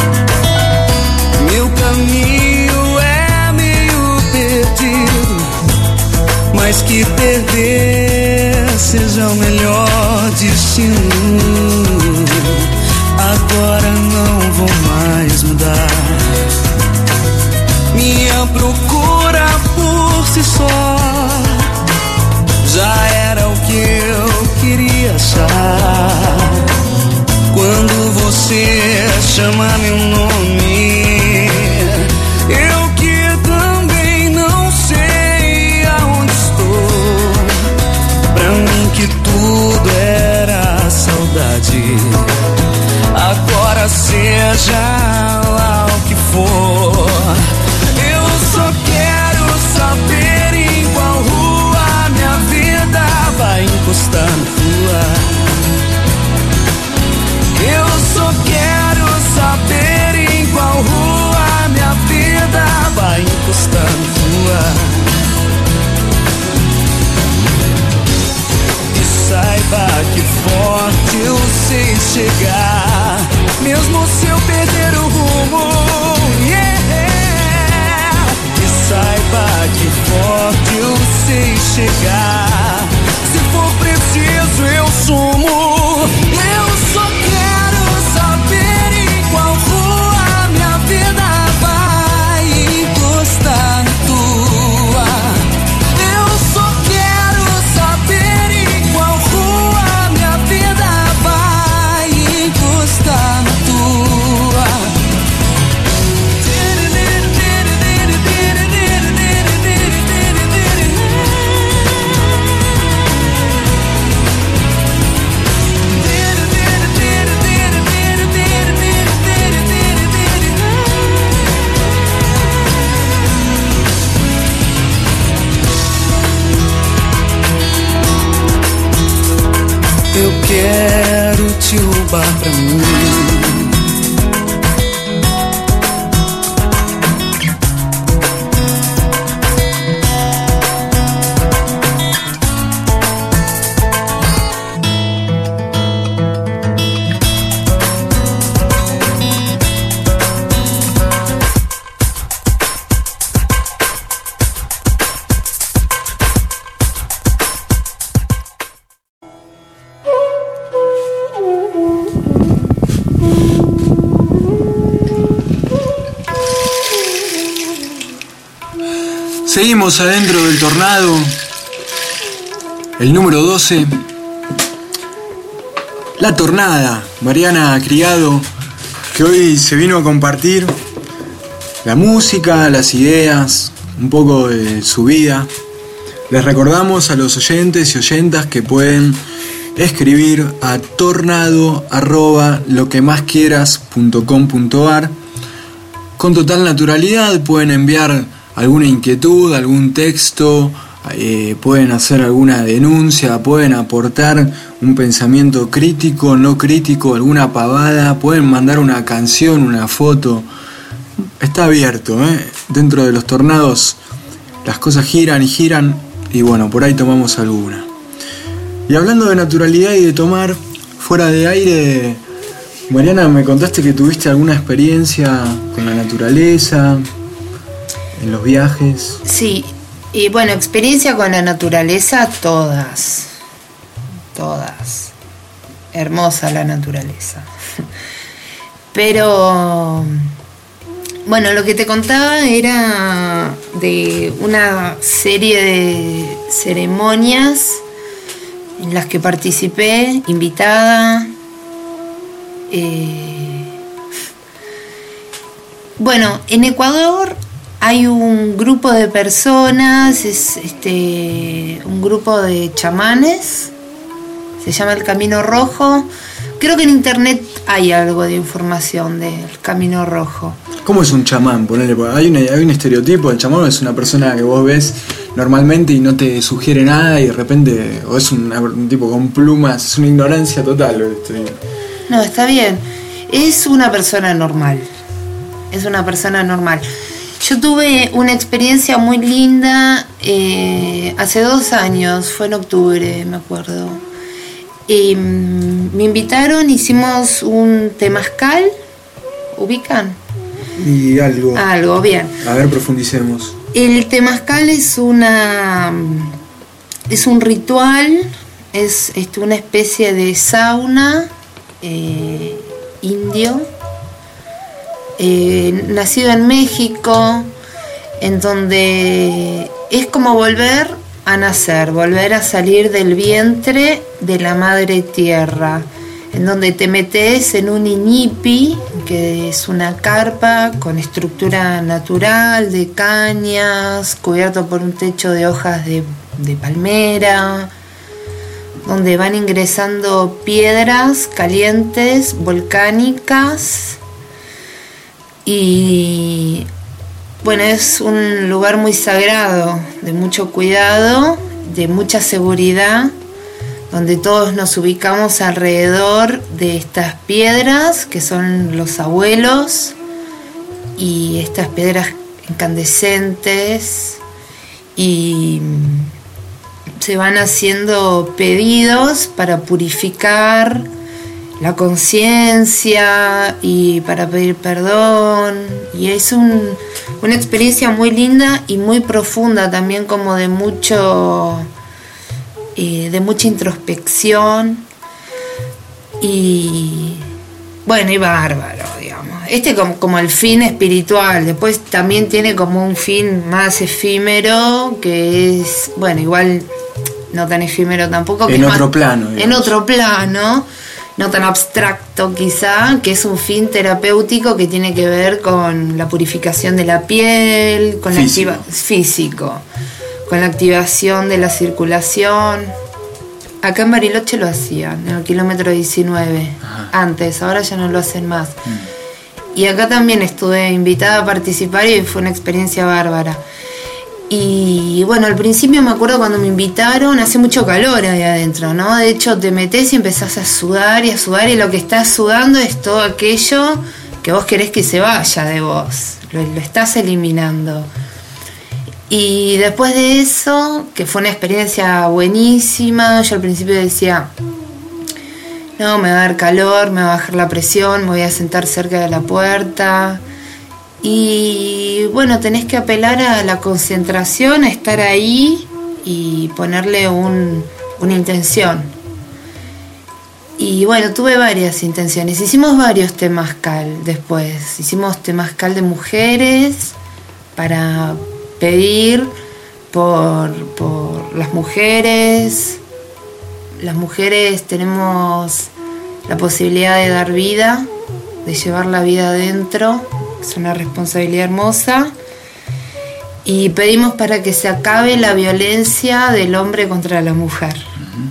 Meu caminho é meio perdido, mas que perder seja o melhor destino. Agora não vou mais mudar. Minha procura por si só já era o que eu queria achar. Quando você chama meu nome, eu que também não sei aonde estou. Pra mim que tudo era saudade, agora seja lá o que for. Eu só quero saber em qual rua minha vida vai encostar na tua. Eu só quero saber em qual rua minha vida vai encostar na tua. E saiba que forte eu sei chegar, mesmo se eu perder o rumo. Yeah. Saiba que forte eu sei chegar, se for preciso eu sumo. Eu só quero saber em qual rua minha vida vai encostar na tua. Eu só quero saber em qual rua minha vida vai encostar na tua. Eu quero te roubar pra mim. Seguimos adentro del tornado, el número doce, La Tornada, Mariana Criado, que hoy se vino a compartir la música, las ideas, un poco de su vida. Les recordamos a los oyentes y oyentas que pueden escribir a tornado arroba loquemasquieras punto com punto ar. Con total naturalidad pueden enviar alguna inquietud, algún texto, eh, pueden hacer alguna denuncia, pueden aportar un pensamiento crítico, no crítico, alguna pavada, pueden mandar una canción, una foto. Está abierto, ¿eh? Dentro de los tornados las cosas giran y giran y bueno, por ahí tomamos alguna. Y hablando de naturalidad y de tomar, fuera de aire, Mariana, me contaste que tuviste alguna experiencia con la naturaleza, en los viajes. Sí, y bueno, experiencia con la naturaleza, todas, todas. Hermosa la naturaleza. Pero, bueno, lo que te contaba era de una serie de ceremonias en las que participé, invitada. Eh, bueno, en Ecuador hay un grupo de personas, es este un grupo de chamanes, se llama el Camino Rojo. Creo que en internet hay algo de información del Camino Rojo. ¿Cómo es un chamán? Ponele, hay, una, hay un estereotipo, el chamán es una persona que vos ves normalmente y no te sugiere nada y de repente, o es un, un tipo con plumas, es una ignorancia total. Este. No, está bien. Es una persona normal. Es una persona normal. Yo tuve una experiencia muy linda eh, hace dos años, fue en octubre, me acuerdo. Y mm, me invitaron, hicimos un temazcal. ¿Ubican? Y algo. Algo, bien. A ver, profundicemos. El temazcal es una es un ritual, es, es una especie de sauna eh, indio, eh, nacido en México, en donde es como volver a nacer, volver a salir del vientre de la madre tierra, en donde te metes en un inipi, que es una carpa con estructura natural, de cañas, cubierto por un techo de hojas de, de palmera, donde van ingresando piedras calientes, volcánicas, y bueno, es un lugar muy sagrado, de mucho cuidado, de mucha seguridad, donde todos nos ubicamos alrededor de estas piedras que son los abuelos, y estas piedras incandescentes, y se van haciendo pedidos para purificar la conciencia y para pedir perdón, y es un, una experiencia muy linda y muy profunda también, como de mucho eh, de mucha introspección y bueno, y bárbaro, digamos. Este como, como el fin espiritual. Después también tiene como un fin más efímero, que es, bueno, igual no tan efímero tampoco, que en es otro más, plano, digamos. en otro plano, no tan abstracto quizá, que es un fin terapéutico que tiene que ver con la purificación de la piel, con físico. la activa, físico, con la activación de la circulación. Acá en Bariloche lo hacían, en el kilómetro diecinueve, ajá, antes, ahora ya no lo hacen más. Mm. Y acá también estuve invitada a participar y fue una experiencia bárbara. Y bueno, al principio me acuerdo cuando me invitaron, hace mucho calor ahí adentro, ¿no? De hecho te metés y empezás a sudar y a sudar, y lo que estás sudando es todo aquello que vos querés que se vaya de vos, lo, lo estás eliminando. Y después de eso, que fue una experiencia buenísima, yo al principio decía, no, me va a dar calor, me va a bajar la presión, me voy a sentar cerca de la puerta. Y bueno, tenés que apelar a la concentración, a estar ahí y ponerle un, una intención. Y bueno, tuve varias intenciones. Hicimos varios temazcal después. Hicimos temazcal de mujeres para pedir por, por las mujeres. Las mujeres tenemos la posibilidad de dar vida, de llevar la vida adentro. Es una responsabilidad hermosa. Y pedimos para que se acabe la violencia del hombre contra la mujer. Uh-huh.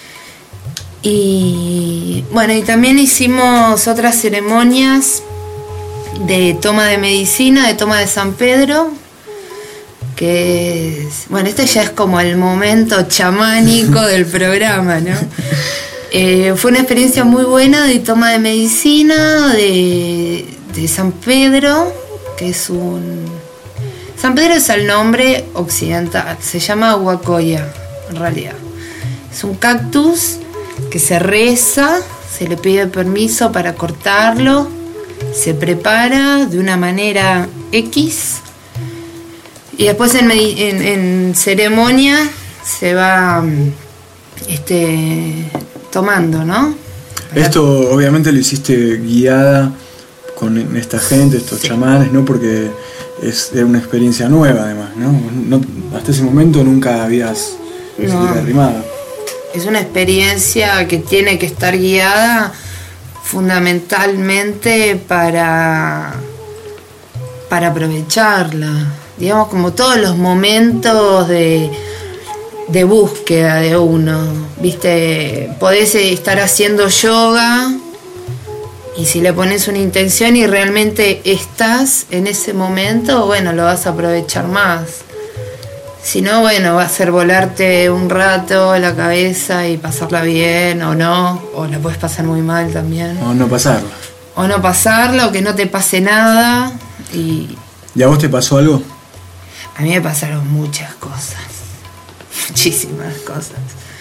Y bueno, y también hicimos otras ceremonias de toma de medicina, de toma de San Pedro, que es, bueno, este ya es como el momento chamánico del programa, ¿no? Eh, fue una experiencia muy buena de toma de medicina de, de San Pedro, que es un... San Pedro es el nombre occidental, se llama huacoya, en realidad. Es un cactus que se reza, se le pide permiso para cortarlo, se prepara de una manera X y después en, en, en ceremonia se va este, tomando, ¿no? Esto obviamente lo hiciste guiada con esta gente, estos sí. chamanes, ¿no? Porque es una experiencia nueva además, ¿no? no hasta ese momento nunca habías no. arrimado. Es una experiencia que tiene que estar guiada fundamentalmente para, para aprovecharla. Digamos, como todos los momentos de, de búsqueda de uno. ¿Viste? Podés estar haciendo yoga y si le pones una intención y realmente estás en ese momento, bueno, lo vas a aprovechar más. Si no, bueno, va a ser volarte un rato la cabeza y pasarla bien o no, o la puedes pasar muy mal también. O no pasarla. O no pasarla, o que no te pase nada. ¿Y, ¿Y a vos te pasó algo? A mí me pasaron muchas cosas, muchísimas cosas.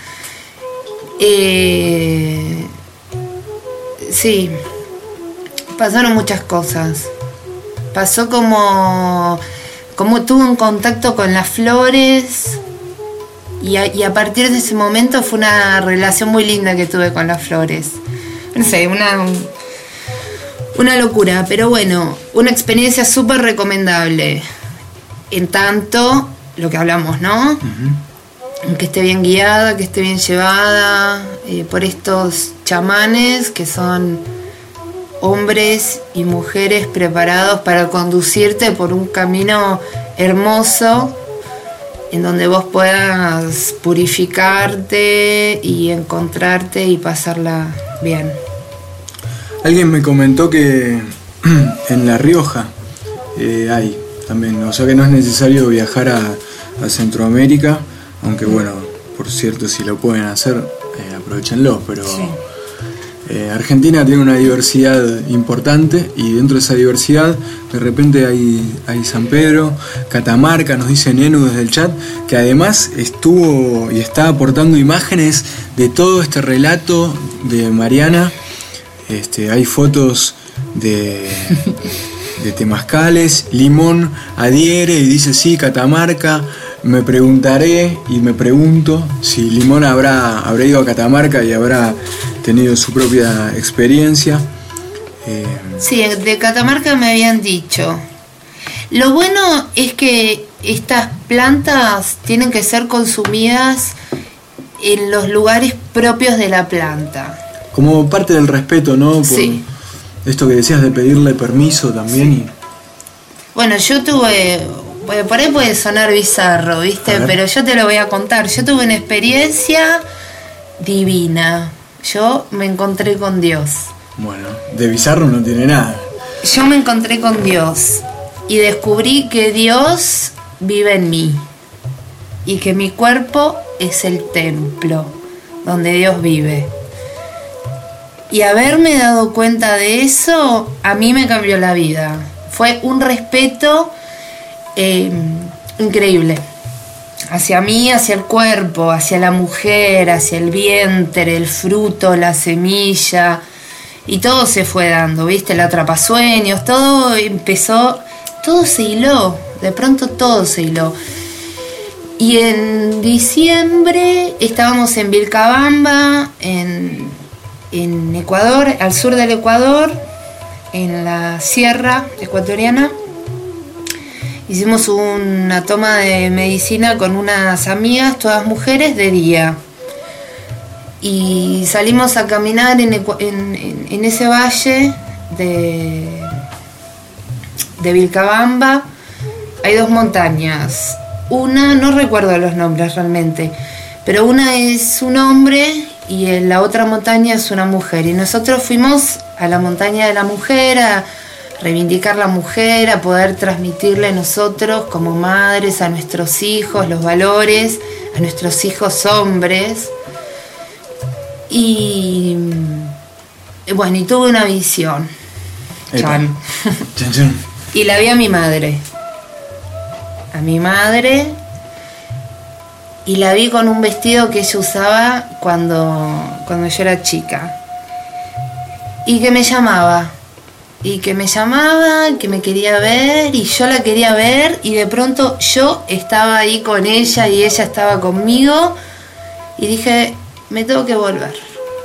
Eh, sí, pasaron muchas cosas. Pasó como... como tuve un contacto con las flores y a, y a partir de ese momento fue una relación muy linda que tuve con las flores. No sé, una, una locura, pero bueno, una experiencia súper recomendable. En tanto, lo que hablamos, ¿no? Uh-huh. Que esté bien guiada, que esté bien llevada eh, por estos chamanes que son hombres y mujeres preparados para conducirte por un camino hermoso en donde vos puedas purificarte y encontrarte y pasarla bien. Alguien me comentó que en La Rioja eh, hay también, o sea que no es necesario viajar a, a Centroamérica, aunque bueno, por cierto, si lo pueden hacer, eh, aprovechenlo, pero... Sí. Eh, Argentina tiene una diversidad importante y dentro de esa diversidad de repente hay, hay San Pedro, Catamarca, nos dice Nenu desde el chat, que además estuvo y está aportando imágenes de todo este relato de Mariana. Este, hay fotos de, de temazcales, Limón adhiere y dice sí, Catamarca. Me preguntaré y me pregunto si Limón habrá, habrá ido a Catamarca y habrá tenido su propia experiencia. Eh... Sí, de Catamarca me habían dicho. Lo bueno es que estas plantas tienen que ser consumidas en los lugares propios de la planta. Como parte del respeto, ¿no? Por sí. Esto que decías de pedirle permiso también. Sí. Y... Bueno, yo tuve... Por ahí puede sonar bizarro, ¿viste? Pero yo te lo voy a contar. Yo tuve una experiencia divina. Yo me encontré con Dios. Bueno, de bizarro no tiene nada. Yo me encontré con Dios y descubrí que Dios vive en mí y que mi cuerpo es el templo donde Dios vive. Y haberme dado cuenta de eso, a mí me cambió la vida. Fue un respeto... Eh, increíble hacia mí, hacia el cuerpo, hacia la mujer, hacia el vientre, el fruto, la semilla, y todo se fue dando, ¿viste? El atrapasueños, todo empezó, todo se hiló, de pronto todo se hiló. Y en diciembre estábamos en Vilcabamba, en, en Ecuador, al sur del Ecuador, en la sierra ecuatoriana. Hicimos una toma de medicina con unas amigas, todas mujeres, de día. Y salimos a caminar en, en, en, en ese valle de, de Vilcabamba. Hay dos montañas. Una, no recuerdo los nombres realmente, pero una es un hombre y la otra montaña es una mujer. Y nosotros fuimos a la montaña de la mujer a reivindicar la mujer, a poder transmitirle nosotros como madres a nuestros hijos los valores, a nuestros hijos hombres. Y bueno, y tuve una visión. Chan. Chan, chan. Y la vi a mi madre. A mi madre. Y la vi con un vestido que ella usaba cuando, cuando yo era chica. Y que me llamaba. Y que me llamaba, que me quería ver, y yo la quería ver, y de pronto yo estaba ahí con ella y ella estaba conmigo, y dije, me tengo que volver.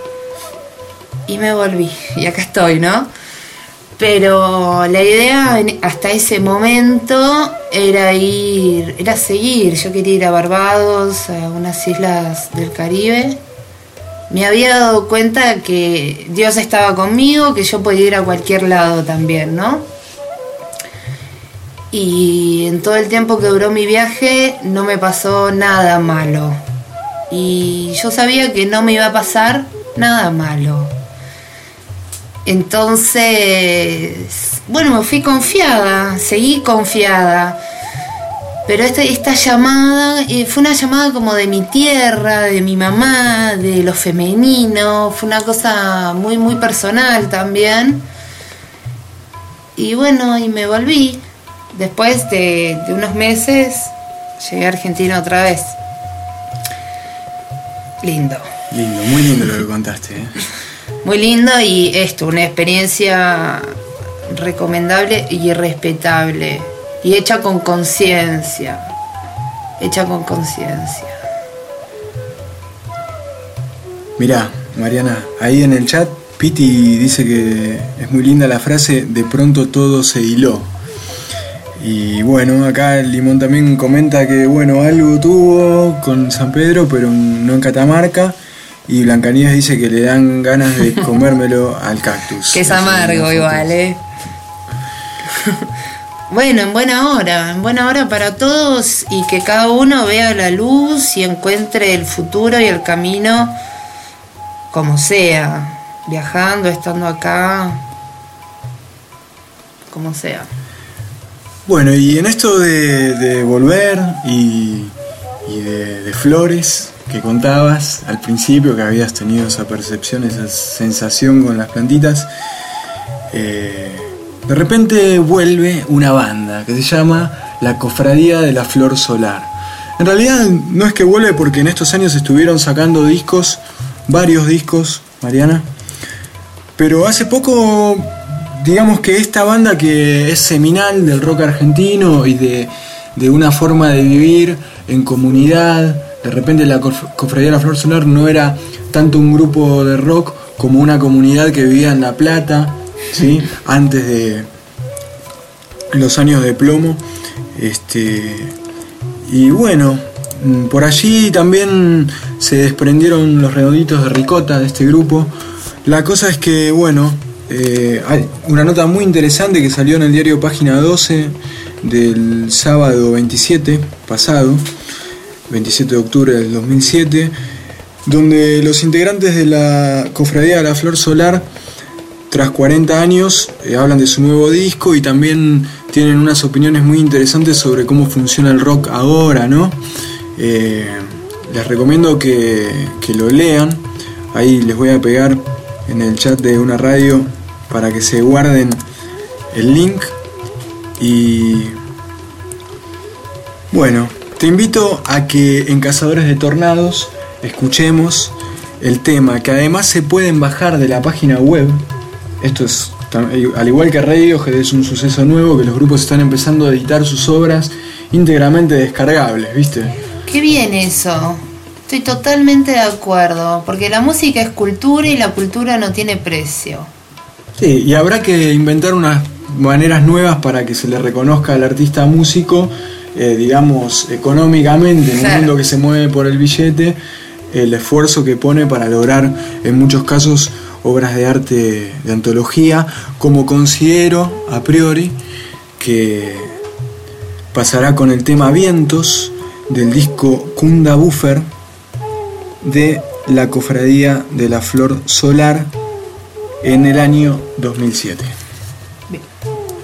Y me volví, y acá estoy, ¿no? Pero la idea hasta ese momento era ir, era seguir. Yo quería ir a Barbados, a unas islas del Caribe. Me había dado cuenta que Dios estaba conmigo, que yo podía ir a cualquier lado también, ¿no? Y en todo el tiempo que duró mi viaje no me pasó nada malo. Y yo sabía que no me iba a pasar nada malo. Entonces, bueno, me fui confiada, seguí confiada. Pero esta, esta llamada eh, fue una llamada como de mi tierra, de mi mamá, de lo femenino. Fue una cosa muy, muy personal también. Y bueno, y me volví. Después de, de unos meses, llegué a Argentina otra vez. Lindo. Lindo, muy lindo lo que contaste, ¿eh? Muy lindo, y esto, una experiencia recomendable y respetable. Y hecha con conciencia. Hecha con conciencia. Mirá, Mariana, ahí en el chat Piti dice que es muy linda la frase, de pronto todo se hiló. Y bueno, acá el Limón también comenta que bueno, algo tuvo con San Pedro, pero no en Catamarca. Y Blancanieves dice que le dan ganas de comérmelo al cactus. Que es amargo igual, ¿eh? Bueno, en buena hora, en buena hora para todos, y que cada uno vea la luz y encuentre el futuro y el camino como sea, viajando, estando acá, como sea. Bueno, y en esto de, de volver y, y de, de flores que contabas al principio, que habías tenido esa percepción, esa sensación con las plantitas, eh, de repente vuelve una banda que se llama La Cofradía de la Flor Solar. En realidad no es que vuelve, porque en estos años estuvieron sacando discos, varios discos, Mariana, pero hace poco, digamos que esta banda que es seminal del rock argentino y de, de una forma de vivir en comunidad, de repente la Cofradía de la Flor Solar no era tanto un grupo de rock como una comunidad que vivía en La Plata, ¿sí? Antes de los años de plomo, este, y bueno, por allí también se desprendieron los Redonditos de Ricota de este grupo. La cosa es que bueno, eh, hay una nota muy interesante que salió en el diario Página doce del sábado veintisiete pasado, veintisiete de octubre del dos mil siete, donde los integrantes de la Cofradía de la Flor Solar, tras cuarenta años, eh, hablan de su nuevo disco y también tienen unas opiniones muy interesantes sobre cómo funciona el rock ahora, ¿no? Eh, les recomiendo que, que lo lean. Ahí les voy a pegar en el chat de una radio para que se guarden el link. Y bueno, te invito a que en Cazadores de Tornados escuchemos el tema, que además se pueden bajar de la página web. Esto es, al igual que Radiohead, es un suceso nuevo, que los grupos están empezando a editar sus obras íntegramente descargables, ¿viste? Qué bien eso. Estoy totalmente de acuerdo, porque la música es cultura y la cultura no tiene precio. Sí, y habrá que inventar unas maneras nuevas para que se le reconozca al artista músico, eh, digamos, económicamente, en un mundo que se mueve por el billete, el esfuerzo que pone para lograr, en muchos casos, obras de arte de antología, como considero a priori que pasará con el tema Vientos del disco Kunda Buffer de la Cofradía de la Flor Solar en el año dos mil siete. Bien.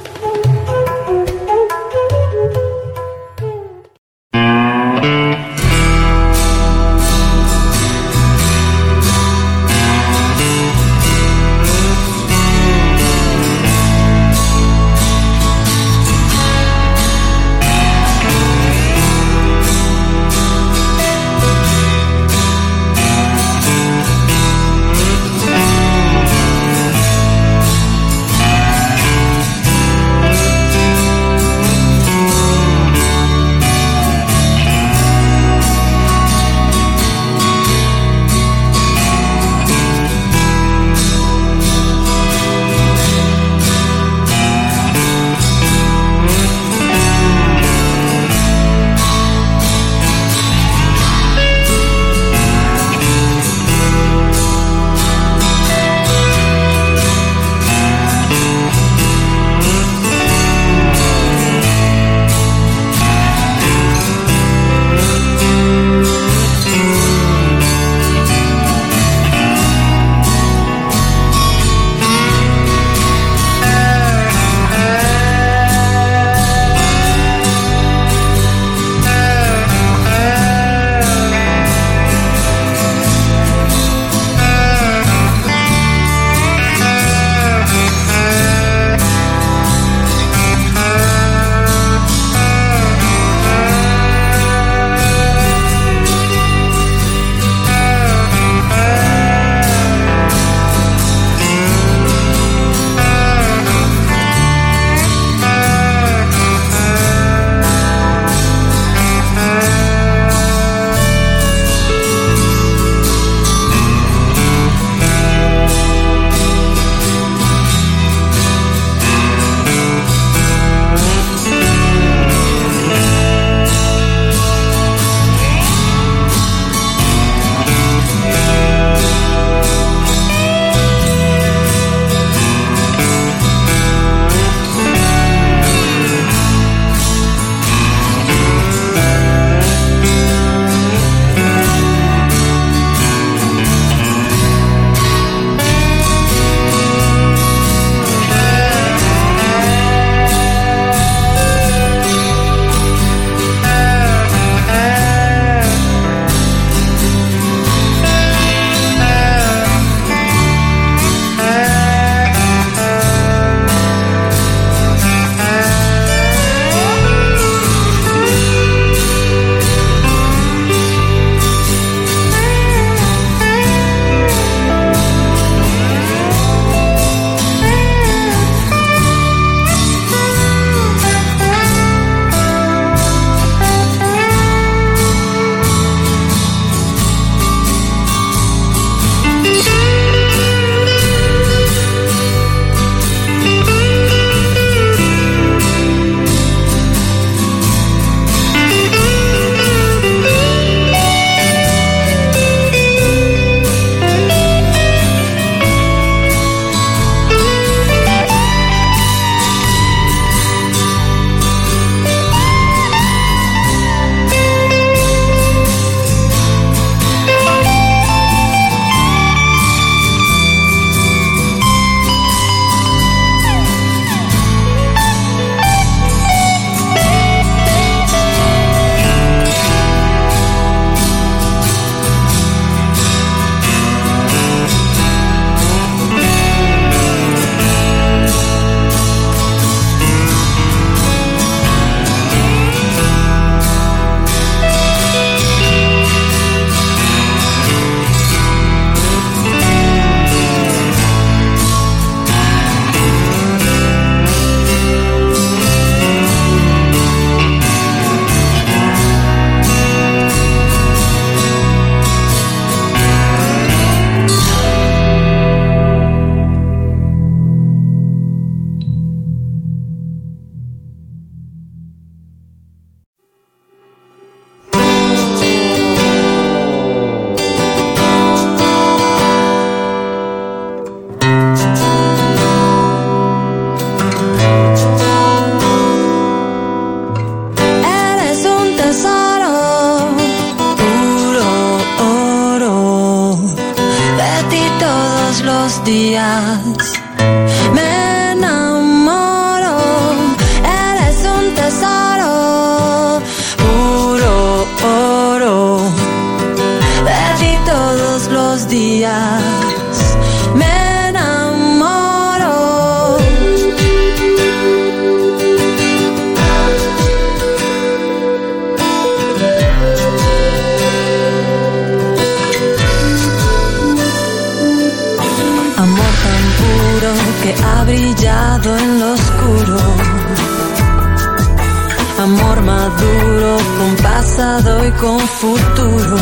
con pasado y con futuro.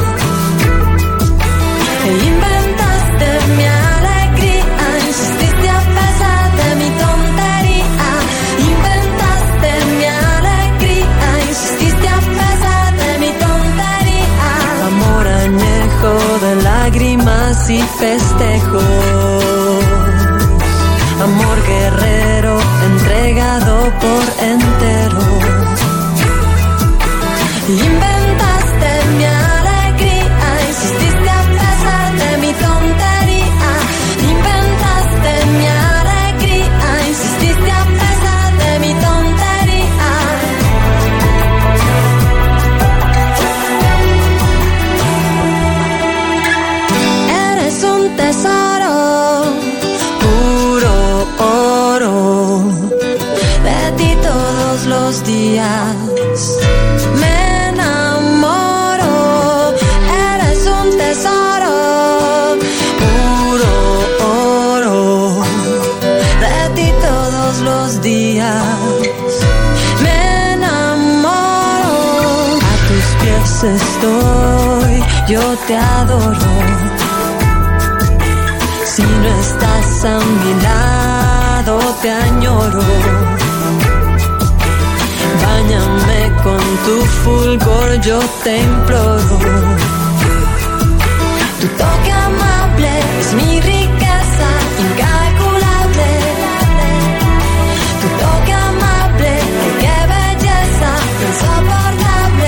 E inventaste mi alegría, insististe a pesar de mi tontería. Inventaste mi alegría, insististe a pesar de mi tontería. Amor añejo de lágrimas y festejos. Amor guerrero entregado por entero. Inventaste mi alegría, insististe a pesar de mi tontería. Inventaste mi alegría, insististe a pesar de mi tontería. Eres un tesoro, puro oro, de ti todos los días me enamoro. Eres un tesoro, puro oro, de ti todos los días me enamoro. A tus pies estoy, yo te adoro. Si no estás a mi lado te añoro. Báñame con tu fulgor, yo te imploro. Tu toque amable es mi riqueza incalculable. Tu toque amable, qué belleza insoportable.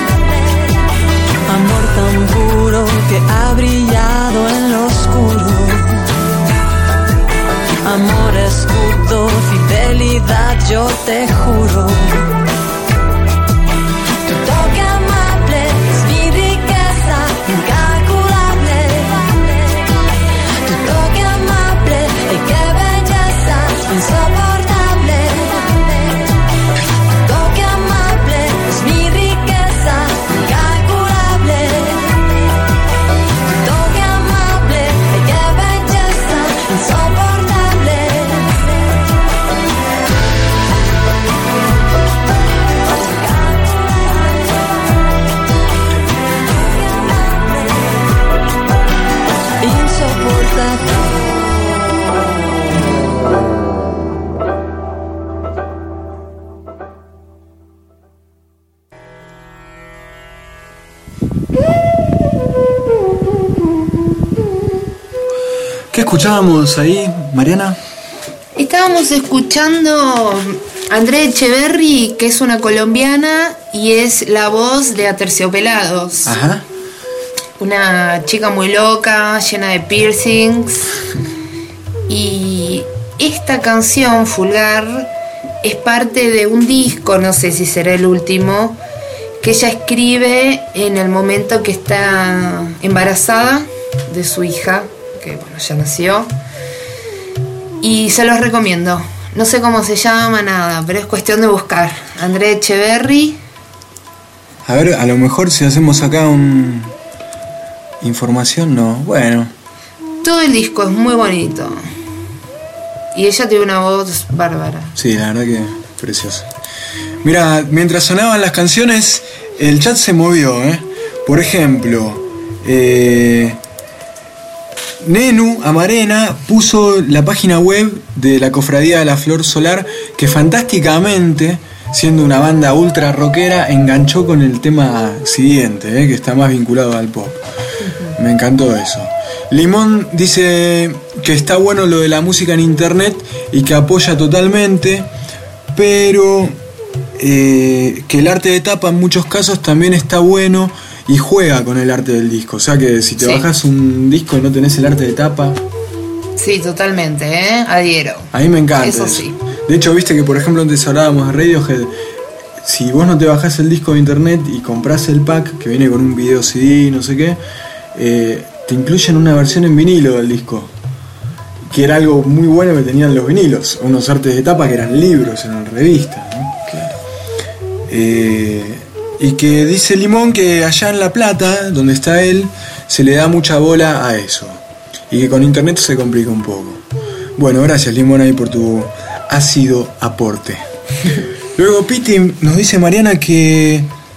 Amor tan puro que ha brillado en lo oscuro. Amor, escudo, fidelidad, yo te juro. Tu toque amable es mi riqueza incalculable. Tu toque amable, ay, qué belleza insoportable. Tu toque amable es mi riqueza incalculable. Tu toque amable, ay, qué belleza insoportable. ¿Qué escuchábamos ahí, Mariana? Estábamos escuchando a Andrea Echeverri, que es una colombiana y es la voz de Aterciopelados. Ajá. Una chica muy loca, llena de piercings. Y esta canción, Fulgar, es parte de un disco, no sé si será el último, que ella escribe en el momento que está embarazada de su hija, que bueno, ya nació. Y se los recomiendo. No sé cómo se llama, nada, pero es cuestión de buscar. Andrea Echeverri. A ver, a lo mejor si hacemos acá un... información, no. Bueno. Todo el disco es muy bonito. Y ella tiene una voz bárbara. Sí, la verdad que preciosa. Mira, mientras sonaban las canciones, el chat se movió, ¿eh? Por ejemplo, eh... Nenu Amarena puso la página web de la Cofradía de la Flor Solar, que fantásticamente, siendo una banda ultra rockera, enganchó con el tema siguiente, ¿eh? Que está más vinculado al pop. Me encantó eso. Limón dice que está bueno lo de la música en internet y que apoya totalmente, pero eh, que el arte de tapa en muchos casos también está bueno y juega con el arte del disco. O sea que si te sí. bajas un disco y no tenés el arte de tapa... Sí, totalmente, ¿eh? Adhiero. A mí me encanta eso, eso. Sí. De hecho, viste que por ejemplo antes hablábamos de Radiohead. Si vos no te bajás el disco de internet y comprás el pack que viene con un video C D, no sé qué, eh, te incluyen una versión en vinilo del disco, que era algo muy bueno que tenían los vinilos, unos artes de tapa que eran libros, eran revistas, ¿no? Claro. Eh, y que dice Limón que allá en La Plata, donde está él, se le da mucha bola a eso, y que con internet se complica un poco. Bueno, gracias Limón ahí por tu ácido aporte. Luego Piti nos dice Mariana que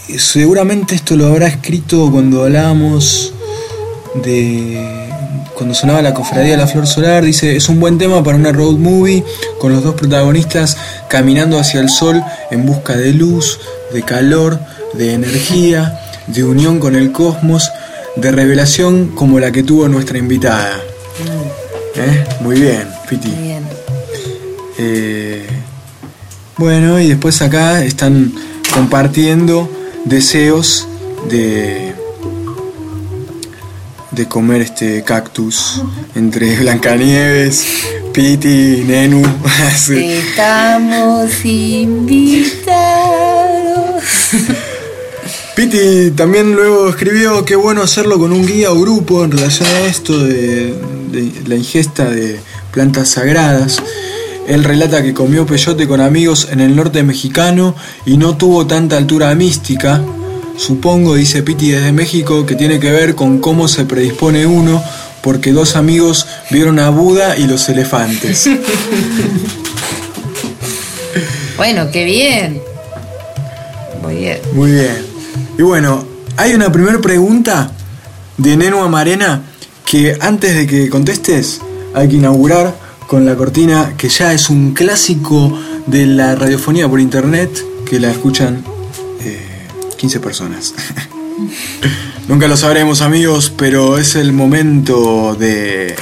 seguramente esto lo habrá escrito cuando hablábamos de... cuando sonaba La Cofradía de la Flor Solar. Dice: es un buen tema para una road movie con los dos protagonistas caminando hacia el sol en busca de luz, de calor, de energía, de unión con el cosmos, de revelación como la que tuvo nuestra invitada. ¿Eh? Muy bien, Piti. Muy bien. Eh, bueno, y después acá están compartiendo deseos de de comer este cactus entre Blancanieves, Piti, Nenu. Sí. Estamos invitados. Piti también luego escribió: qué bueno hacerlo con un guía o grupo en relación a esto de, de la ingesta de plantas sagradas. Él relata que comió peyote con amigos en el norte mexicano y no tuvo tanta altura mística. Supongo, dice Piti desde México, que tiene que ver con cómo se predispone uno, porque dos amigos vieron a Buda y los elefantes. Bueno, qué bien. Muy bien. Muy bien. Y bueno, hay una primera pregunta de Nenu Amarena que antes de que contestes hay que inaugurar con la cortina, que ya es un clásico de la radiofonía por internet, que la escuchan eh, quince personas. Nunca lo sabremos, amigos, pero es el momento de...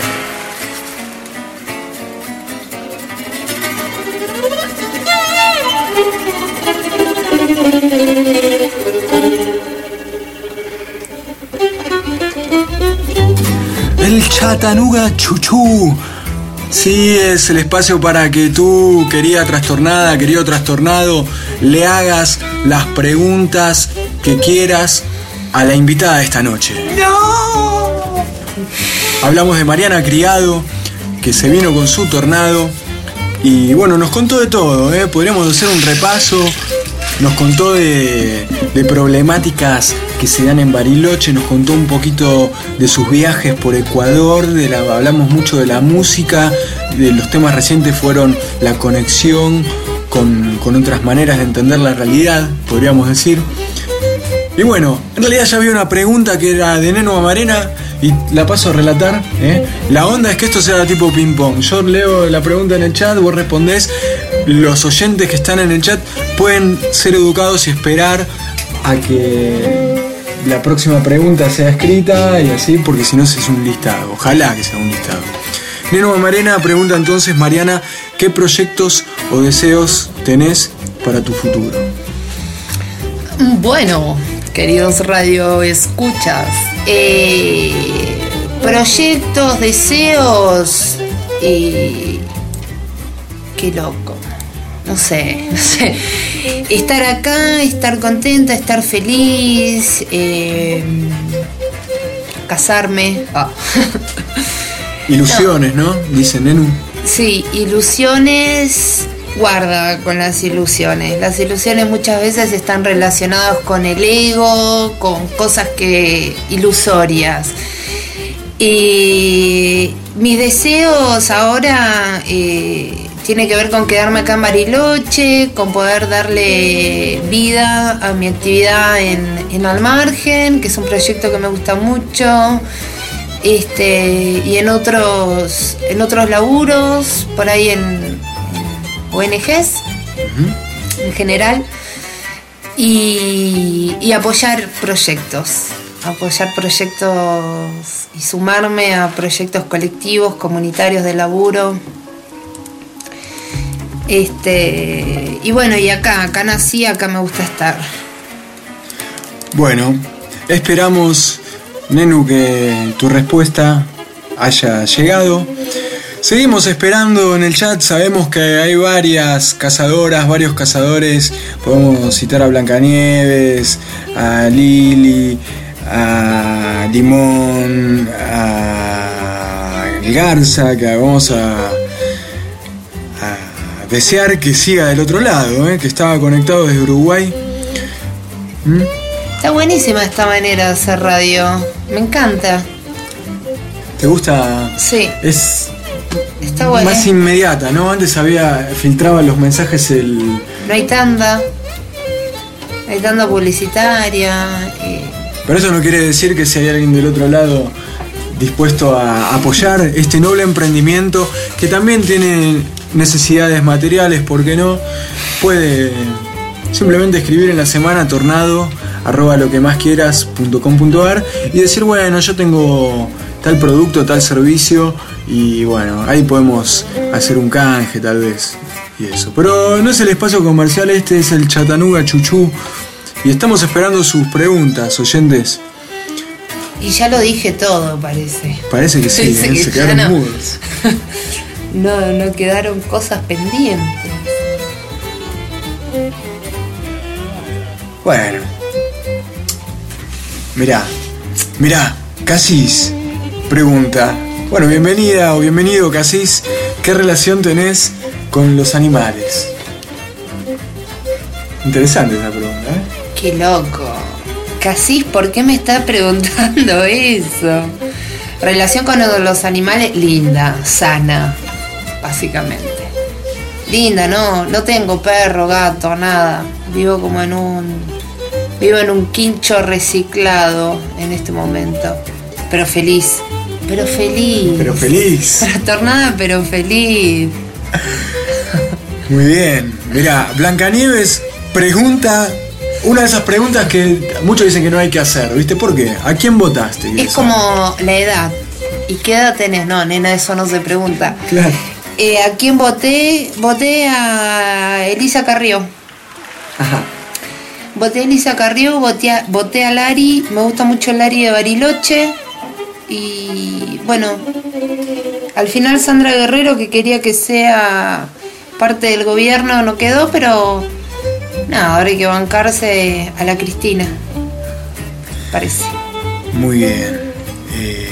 el Chattanooga Chuchú. Sí, es el espacio para que tú, querida trastornada, querido trastornado, le hagas las preguntas que quieras a la invitada de esta noche. ¡No! Hablamos de Mariana Criado, que se vino con su tornado y bueno, nos contó de todo, ¿eh? Podríamos hacer un repaso. Nos contó de, de problemáticas que se dan en Bariloche, nos contó un poquito de sus viajes por Ecuador, de la, hablamos mucho de la música, de los temas recientes fueron la conexión con, con otras maneras de entender la realidad, podríamos decir. Y bueno, en realidad ya había una pregunta que era de Nenu Amarena y la paso a relatar, ¿eh? La onda es que esto sea tipo ping pong. Yo leo la pregunta en el chat, vos respondés. Los oyentes que están en el chat pueden ser educados y esperar a que la próxima pregunta sea escrita y así, porque si no es un listado. Ojalá que sea un listado. Nenu Amarena pregunta entonces: Mariana, ¿qué proyectos o deseos tenés para tu futuro? Bueno, queridos radio escuchas, eh, proyectos, deseos, eh, qué loco, no sé, no sé, estar acá, estar contenta, estar feliz, eh, casarme. Ah. Ilusiones, ¿no? Dice Nenu. Sí, ilusiones. Guarda con las ilusiones. Las ilusiones muchas veces están relacionadas con el ego, con cosas que ilusorias. Y mis deseos ahora eh, tiene que ver con quedarme acá en Bariloche, con poder darle vida a mi actividad en, en Al Margen, que es un proyecto que me gusta mucho. Este, y en otros, en otros laburos, por ahí en O N Ges, uh-huh, en general, y, y apoyar proyectos, apoyar proyectos y sumarme a proyectos colectivos, comunitarios de laburo. Este, y bueno, y acá, acá nací, acá me gusta estar. Bueno, esperamos, Nenu, que tu respuesta haya llegado. Seguimos esperando en el chat, sabemos que hay varias cazadoras, varios cazadores, podemos citar a Blancanieves, a Lili, a Limón, a Garza, que vamos a, a desear que siga del otro lado, ¿eh? Que estaba conectado desde Uruguay. ¿Mm? Está buenísima esta manera de hacer radio, me encanta. ¿Te gusta? Sí. Es... Está bueno. Más inmediata, ¿no? Antes había filtraba los mensajes el... No hay tanda. Hay tanda publicitaria. Eh. Pero eso no quiere decir que si hay alguien del otro lado dispuesto a apoyar este noble emprendimiento que también tiene necesidades materiales, ¿por qué no? Puede simplemente escribir en la semana tornado arroba lo que más quieras punto com punto ar y decir, bueno, yo tengo tal producto, tal servicio y bueno, ahí podemos hacer un canje tal vez y eso. Pero no es el espacio comercial, este es el Chatanuga Chuchú y estamos esperando sus preguntas, oyentes. Y ya lo dije todo, parece. Parece que sí, Parece ¿eh? que Se quedaron no, mudos. no, no quedaron cosas pendientes. Bueno. Mirá, mirá, Casis pregunta. Bueno, bienvenida o bienvenido, Casis. ¿Qué relación tenés con los animales? Interesante esa pregunta, ¿eh? Qué loco. Casís, ¿por qué me está preguntando eso? Relación con los animales, linda, sana, básicamente. Linda, no, no tengo perro, gato, nada. Vivo como en un... Vivo en un quincho reciclado en este momento. Pero feliz. Pero feliz. Pero feliz. Trastornada, pero feliz. Muy bien. Mirá, Blancanieves pregunta... Una de esas preguntas que muchos dicen que no hay que hacer, ¿viste? ¿Por qué? ¿A quién votaste? Es como la edad. ¿Y qué edad tenés? No, nena, eso no se pregunta. Claro. Eh, ¿A quién voté? Voté a Elisa Carrió. Ajá. Voté a Elisa Carrió, voté a, voté a Lari. Me gusta mucho Lari de Bariloche. Y bueno, al final Sandra Guerrero, que quería que sea parte del gobierno, no quedó, pero... No, ahora hay que bancarse a la Cristina, parece. Muy bien. Eh...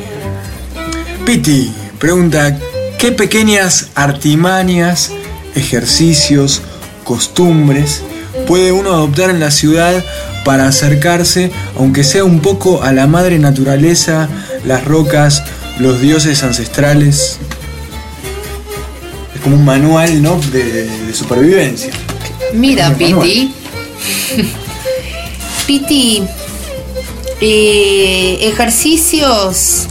Piti pregunta, ¿qué pequeñas artimañas, ejercicios, costumbres puede uno adoptar en la ciudad para acercarse, aunque sea un poco, a la madre naturaleza, las rocas, los dioses ancestrales? Es como un manual, ¿no?, de, de supervivencia. Mira, Piti. Piti, eh, ejercicios,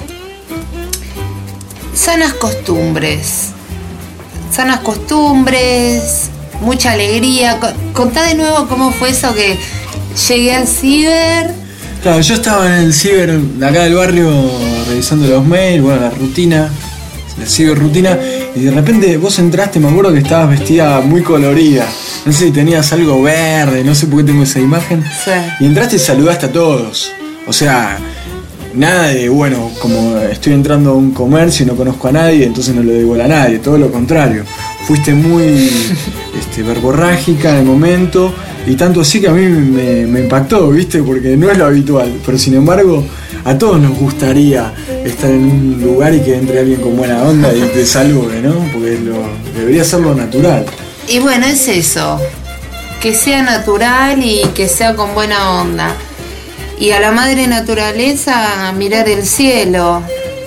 sanas costumbres. Sanas costumbres, mucha alegría. Contá de nuevo cómo fue eso que llegué al ciber. Claro, yo estaba en el ciber de acá del barrio revisando los mails, bueno, la rutina, la ciber rutina, y de repente vos entraste, me acuerdo que estabas vestida muy colorida. No sé si tenías algo verde, no sé por qué tengo esa imagen. Sí. Y entraste y saludaste a todos. O sea, nada de, bueno, como estoy entrando a un comercio y no conozco a nadie, entonces no le doy bola a nadie. Todo lo contrario. Fuiste muy este, verborrágica en el momento. Y tanto así que a mí me, me impactó, ¿viste? Porque no es lo habitual. Pero sin embargo, a todos nos gustaría estar en un lugar y que entre alguien con buena onda y te salude, ¿no? Porque lo, debería ser lo natural. Y bueno, es eso, que sea natural y que sea con buena onda. Y a la madre naturaleza, mirar el cielo,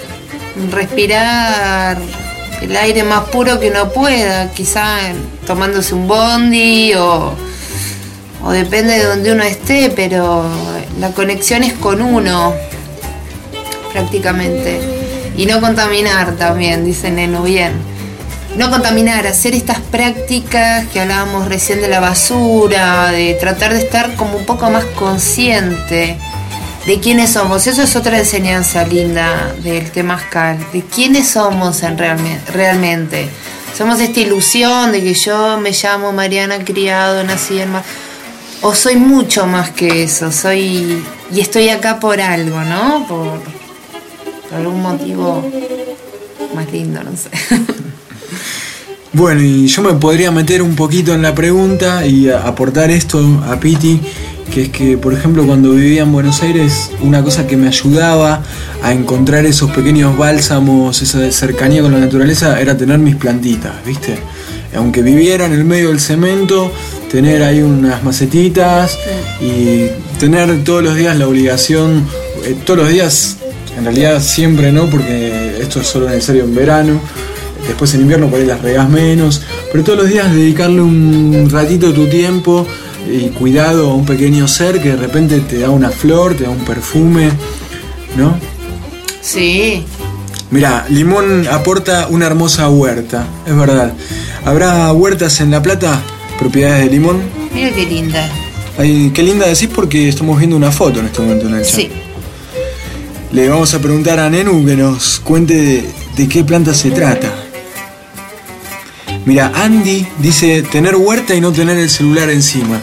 respirar el aire más puro que uno pueda, quizá tomándose un bondi o, o depende de donde uno esté, pero la conexión es con uno, prácticamente. Y no contaminar también, dice Nenu, bien. No contaminar, hacer estas prácticas que hablábamos recién de la basura, de tratar de estar como un poco más consciente de quiénes somos. Eso es otra enseñanza linda del Temazcal, de quiénes somos en realme, realmente. Somos esta ilusión de que yo me llamo Mariana Criado, nací en... O soy mucho más que eso, soy... Y estoy acá por algo, ¿no? Por, por algún motivo más lindo, no sé. Bueno, y yo me podría meter un poquito en la pregunta y aportar esto a Piti, que es que, por ejemplo, cuando vivía en Buenos Aires, una cosa que me ayudaba a encontrar esos pequeños bálsamos, esa cercanía con la naturaleza, era tener mis plantitas, ¿viste? Aunque viviera en el medio del cemento, tener ahí unas macetitas y tener todos los días la obligación, eh, todos los días, en realidad siempre no, porque esto es solo necesario en verano. Después en invierno por ahí las regás menos, pero todos los días dedicarle un ratito de tu tiempo y cuidado a un pequeño ser que de repente te da una flor, te da un perfume, ¿no? Sí. Mirá, Limón aporta una hermosa huerta, es verdad. ¿Habrá huertas en La Plata, propiedades de Limón? Mira qué linda. Ay, qué linda decís porque estamos viendo una foto en este momento en el chat. Sí. Le vamos a preguntar a Nenu que nos cuente de, de qué planta se trata. Mira, Andy dice tener huerta y no tener el celular encima.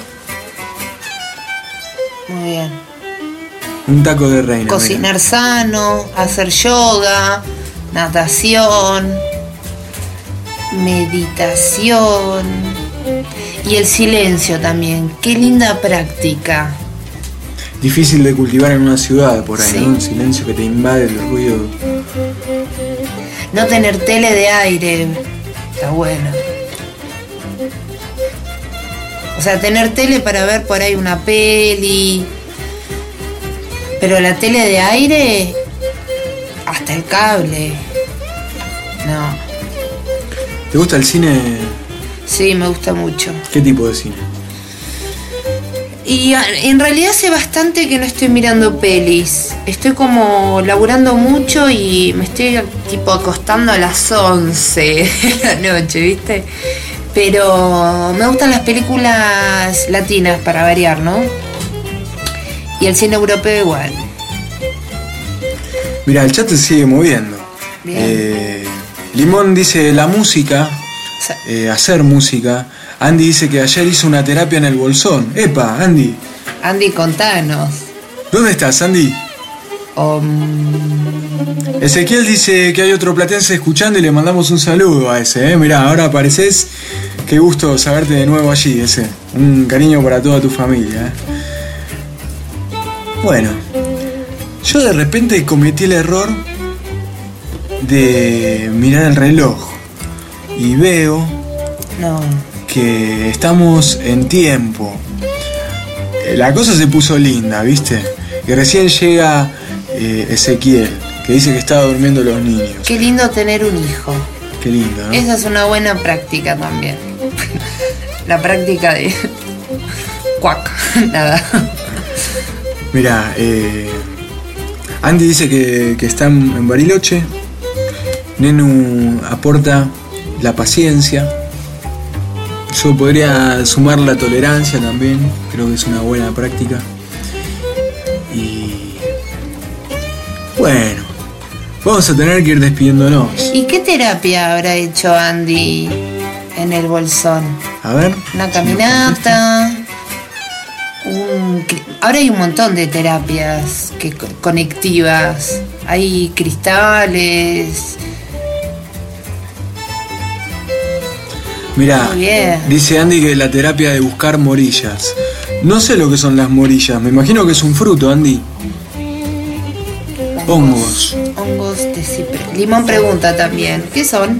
Muy bien. Un taco de reina. Cocinar mira. sano, hacer yoga, natación, meditación y el silencio también. Qué linda práctica. Difícil de cultivar en una ciudad por ahí, Sí. ¿no? Un silencio que te invade, el ruido. No tener tele de aire. Está bueno. O sea, tener tele para ver por ahí una peli. Pero la tele de aire, hasta el cable. No. ¿Te gusta el cine? Sí, me gusta mucho. ¿Qué tipo de cine? Y a- en realidad hace bastante que no estoy mirando pelis. Estoy como laburando mucho y me estoy tipo acostando a las once de la noche, ¿viste? Pero me gustan las películas latinas para variar, ¿no? Y el cine europeo igual. Mira, el chat se sigue moviendo. Bien. Eh, Limón dice la música, eh, hacer música. Andy dice que ayer hizo una terapia en el Bolsón. Epa, Andy. Andy, contanos. ¿Dónde estás, Andy? Um, Ezequiel dice que hay otro platense escuchando y le mandamos un saludo a ese, ¿eh? Mirá, ahora apareces. Qué gusto saberte de nuevo allí, ese. Un cariño para toda tu familia, ¿eh? Bueno, yo de repente cometí el error de mirar el reloj y veo no. que estamos en tiempo. La cosa se puso linda, ¿viste? Y recién llega eh, Ezequiel, que dice que estaba durmiendo los niños. Qué lindo tener un hijo. Qué lindo, ¿no? Esa es una buena práctica también. La práctica de... Cuac, nada. Mira, eh, Andy dice que, que está en en Bariloche. Nenu aporta la paciencia. Yo podría sumar la tolerancia también. Creo que es una buena práctica. Y bueno, vamos a tener que ir despidiéndonos. ¿Y qué terapia habrá hecho Andy en el Bolsón? A ver. Una caminata. Un... cri- Ahora hay un montón de terapias que co- conectivas. Hay cristales. Mirá, Muy bien. dice Andy que la terapia de buscar morillas. No sé lo que son las morillas, me imagino que es un fruto, Andy. Hongos. Hongos de ciprés. Limón pregunta también. ¿Qué son?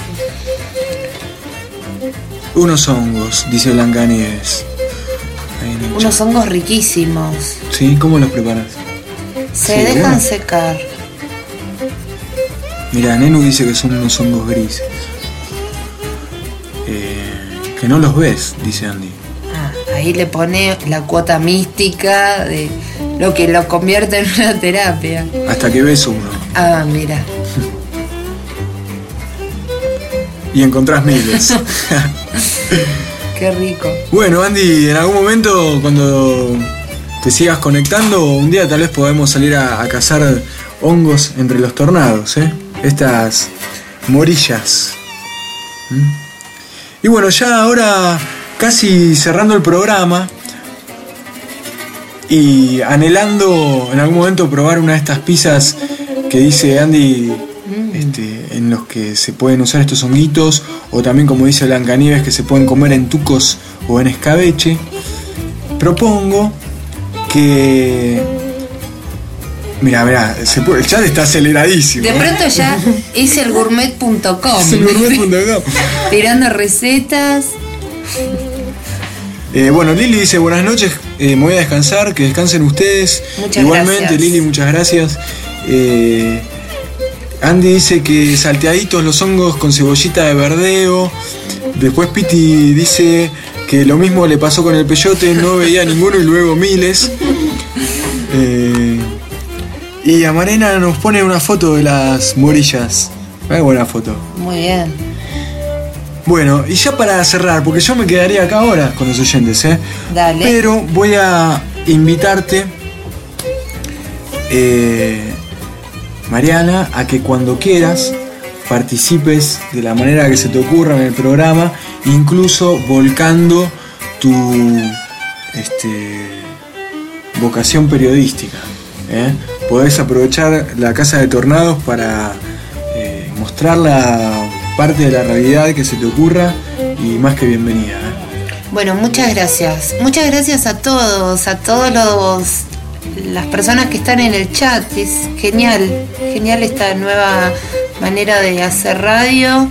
Unos hongos, dice Blancanieves. Ahí en el Unos chat. hongos riquísimos. ¿Sí? ¿Cómo los preparas? Se Sí, dejan bueno. secar. Mira, Nenu dice que son unos hongos grises. Eh, que no los ves, dice Andy. Ah, ahí le pone la cuota mística de lo que lo convierte en una terapia. Hasta que ves uno. Ah, mira. Y encontrás miles. Qué rico. Bueno, Andy, en algún momento cuando te sigas conectando, un día tal vez podemos salir a, a cazar hongos entre los tornados, ¿eh? Estas morillas. ¿Mm? Y bueno, ya ahora casi cerrando el programa y anhelando en algún momento probar una de estas pizzas que dice Andy, este, en los que se pueden usar estos honguitos, o también como dice Blancanieves que se pueden comer en tucos o en escabeche. Propongo que... Mira, mira, se puede- el chat está aceleradísimo. De ¿eh? pronto ya es el gourmet punto com. Es el gourmet punto com. Tirando recetas. Eh, bueno, Lili dice buenas noches, eh, me voy a descansar, que descansen ustedes. Muchas Igualmente, gracias. Lili, muchas gracias. Eh, Andy dice que salteaditos los hongos con cebollita de verdeo. Después Piti dice que lo mismo le pasó con el peyote, no veía ninguno y luego miles. Eh, y Amarena nos pone una foto de las morillas. Muy buena foto. Muy bien. Bueno, y ya para cerrar, porque yo me quedaría acá ahora con los oyentes, ¿eh? Dale. Pero voy a invitarte, eh, Mariana, a que cuando quieras participes de la manera que se te ocurra en el programa, incluso volcando tu este, vocación periodística, ¿eh? Podés aprovechar la Casa de Tornados para eh, mostrar la parte de la realidad que se te ocurra, y más que bienvenida, ¿eh? Bueno, muchas gracias. Muchas gracias a todos, a todos los las personas que están en el chat. Es genial, genial esta nueva manera de hacer radio.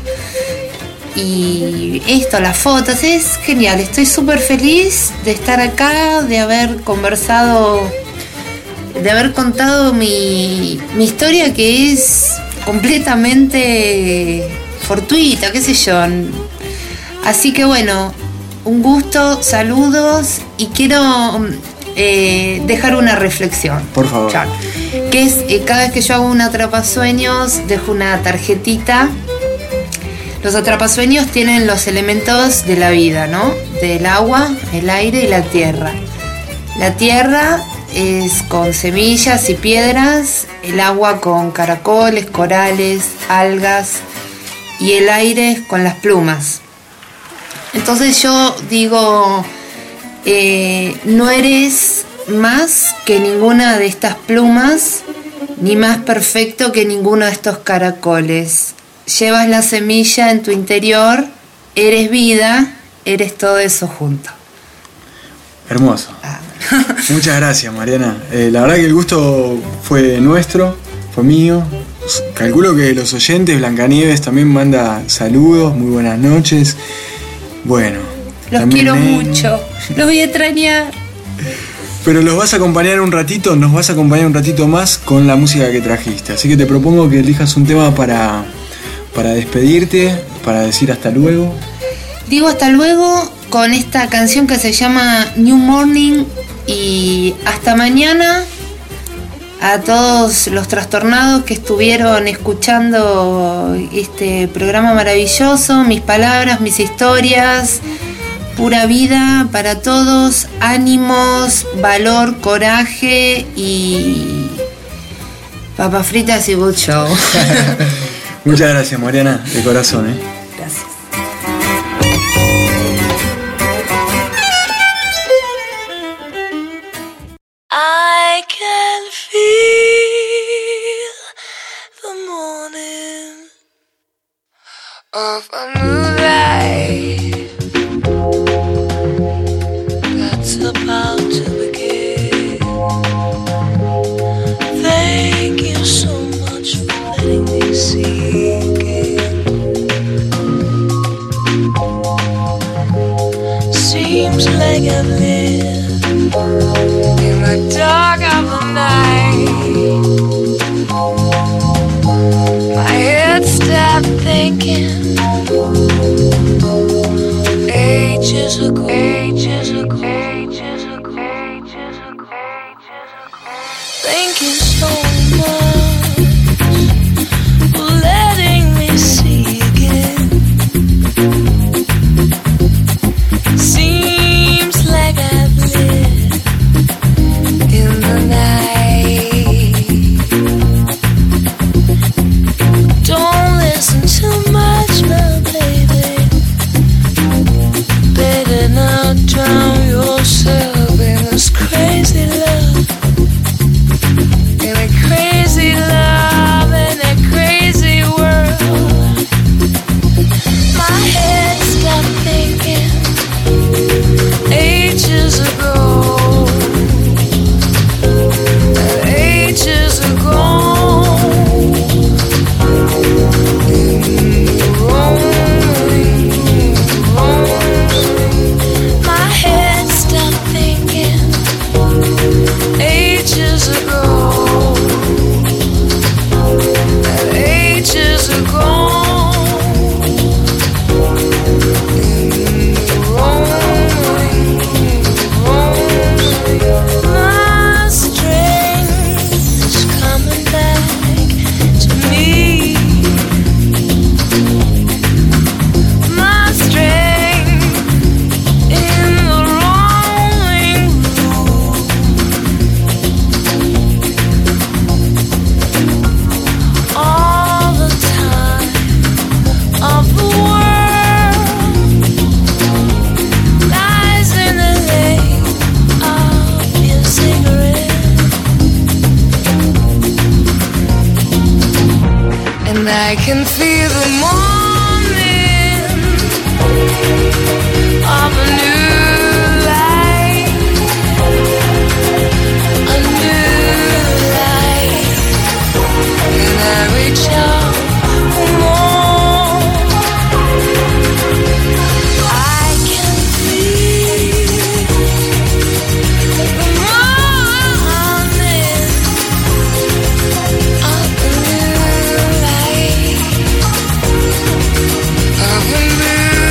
Y esto, las fotos, es genial. Estoy súper feliz de estar acá, de haber conversado, de haber contado mi, mi historia, que es completamente fortuita, qué sé yo. Así que bueno, un gusto, saludos, y quiero eh, dejar una reflexión. Por favor. Chao. Que es, eh, cada vez que yo hago un atrapasueños, dejo una tarjetita. Los atrapasueños tienen los elementos de la vida, ¿no? Del agua, el aire y la tierra. La tierra es con semillas y piedras, el agua con caracoles, corales, algas, y el aire con las plumas. Entonces yo digo, eh, no eres más que ninguna de estas plumas, ni más perfecto que ninguno de estos caracoles. Llevas la semilla en tu interior, eres vida, eres todo eso junto. Hermoso. Ah. Muchas gracias, Mariana. Eh, la verdad que el gusto fue nuestro, fue mío. Calculo que los oyentes, Blancanieves también manda saludos, muy buenas noches. Bueno. Los quiero mucho, los voy a extrañar. Pero los vas a acompañar un ratito, nos vas a acompañar un ratito más con la música que trajiste. Así que te propongo que elijas un tema para, para despedirte, para decir hasta luego. Digo hasta luego con esta canción que se llama New Morning, y hasta mañana a todos los trastornados que estuvieron escuchando este programa maravilloso, mis palabras, mis historias, pura vida para todos, ánimos, valor, coraje y papas fritas y good show. Muchas gracias, Mariana, de corazón, ¿eh? Gracias. I can feel the morning of a new life that's about to begin. Thank you so much for letting me see again. Seems like I've lived in the dark of the night. My head stopped thinking ages ago, ages ago, ages ago, ages ago, ages ago. Thank you so much for letting me see again. Seems like I've lived in the night. Don't listen too much, my baby. Better not drown yourself in this crazy love. In a crazy love, in a crazy world. My head stopped thinking ages ago, ages ago. My head I can feel the morning of a new light, a new light, and I reach out for more. I can feel the morning of a new light, of a new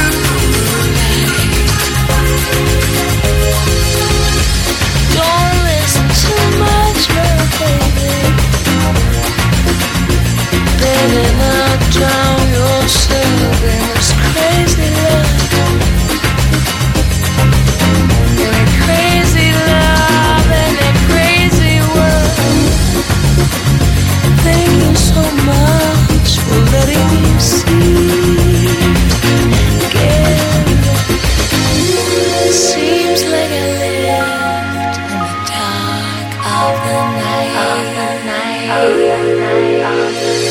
drown yourself in this crazy love, in a crazy love, in a crazy world. Thank you so much for letting me see again. Seems like I lived in the dark of the night, of the night, of the night, of the night.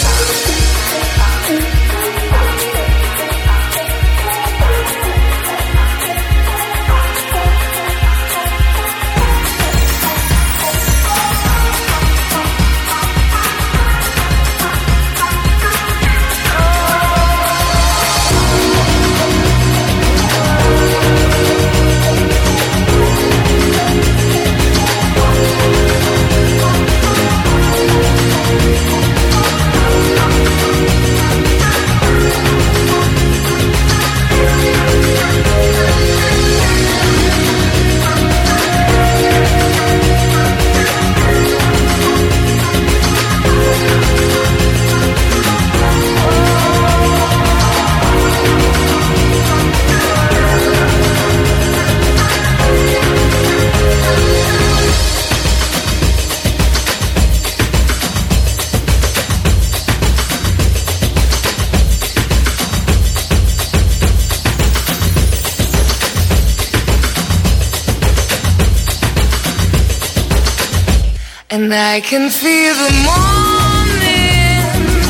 And I can feel the morning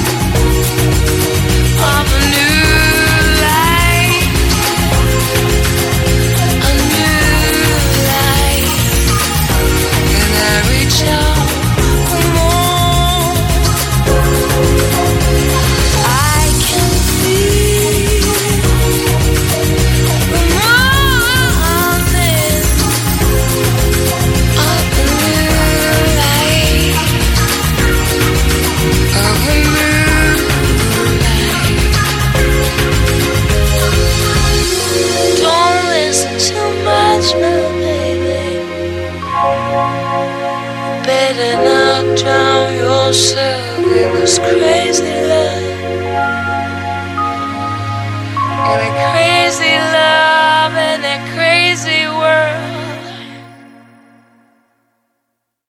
of a new light, a new light, and I reach out for more. I can feel the morning of a new light, of a new light. Don't listen too much, my baby. Better not drown yourself in this crazy love, in a crazy love, in a crazy world.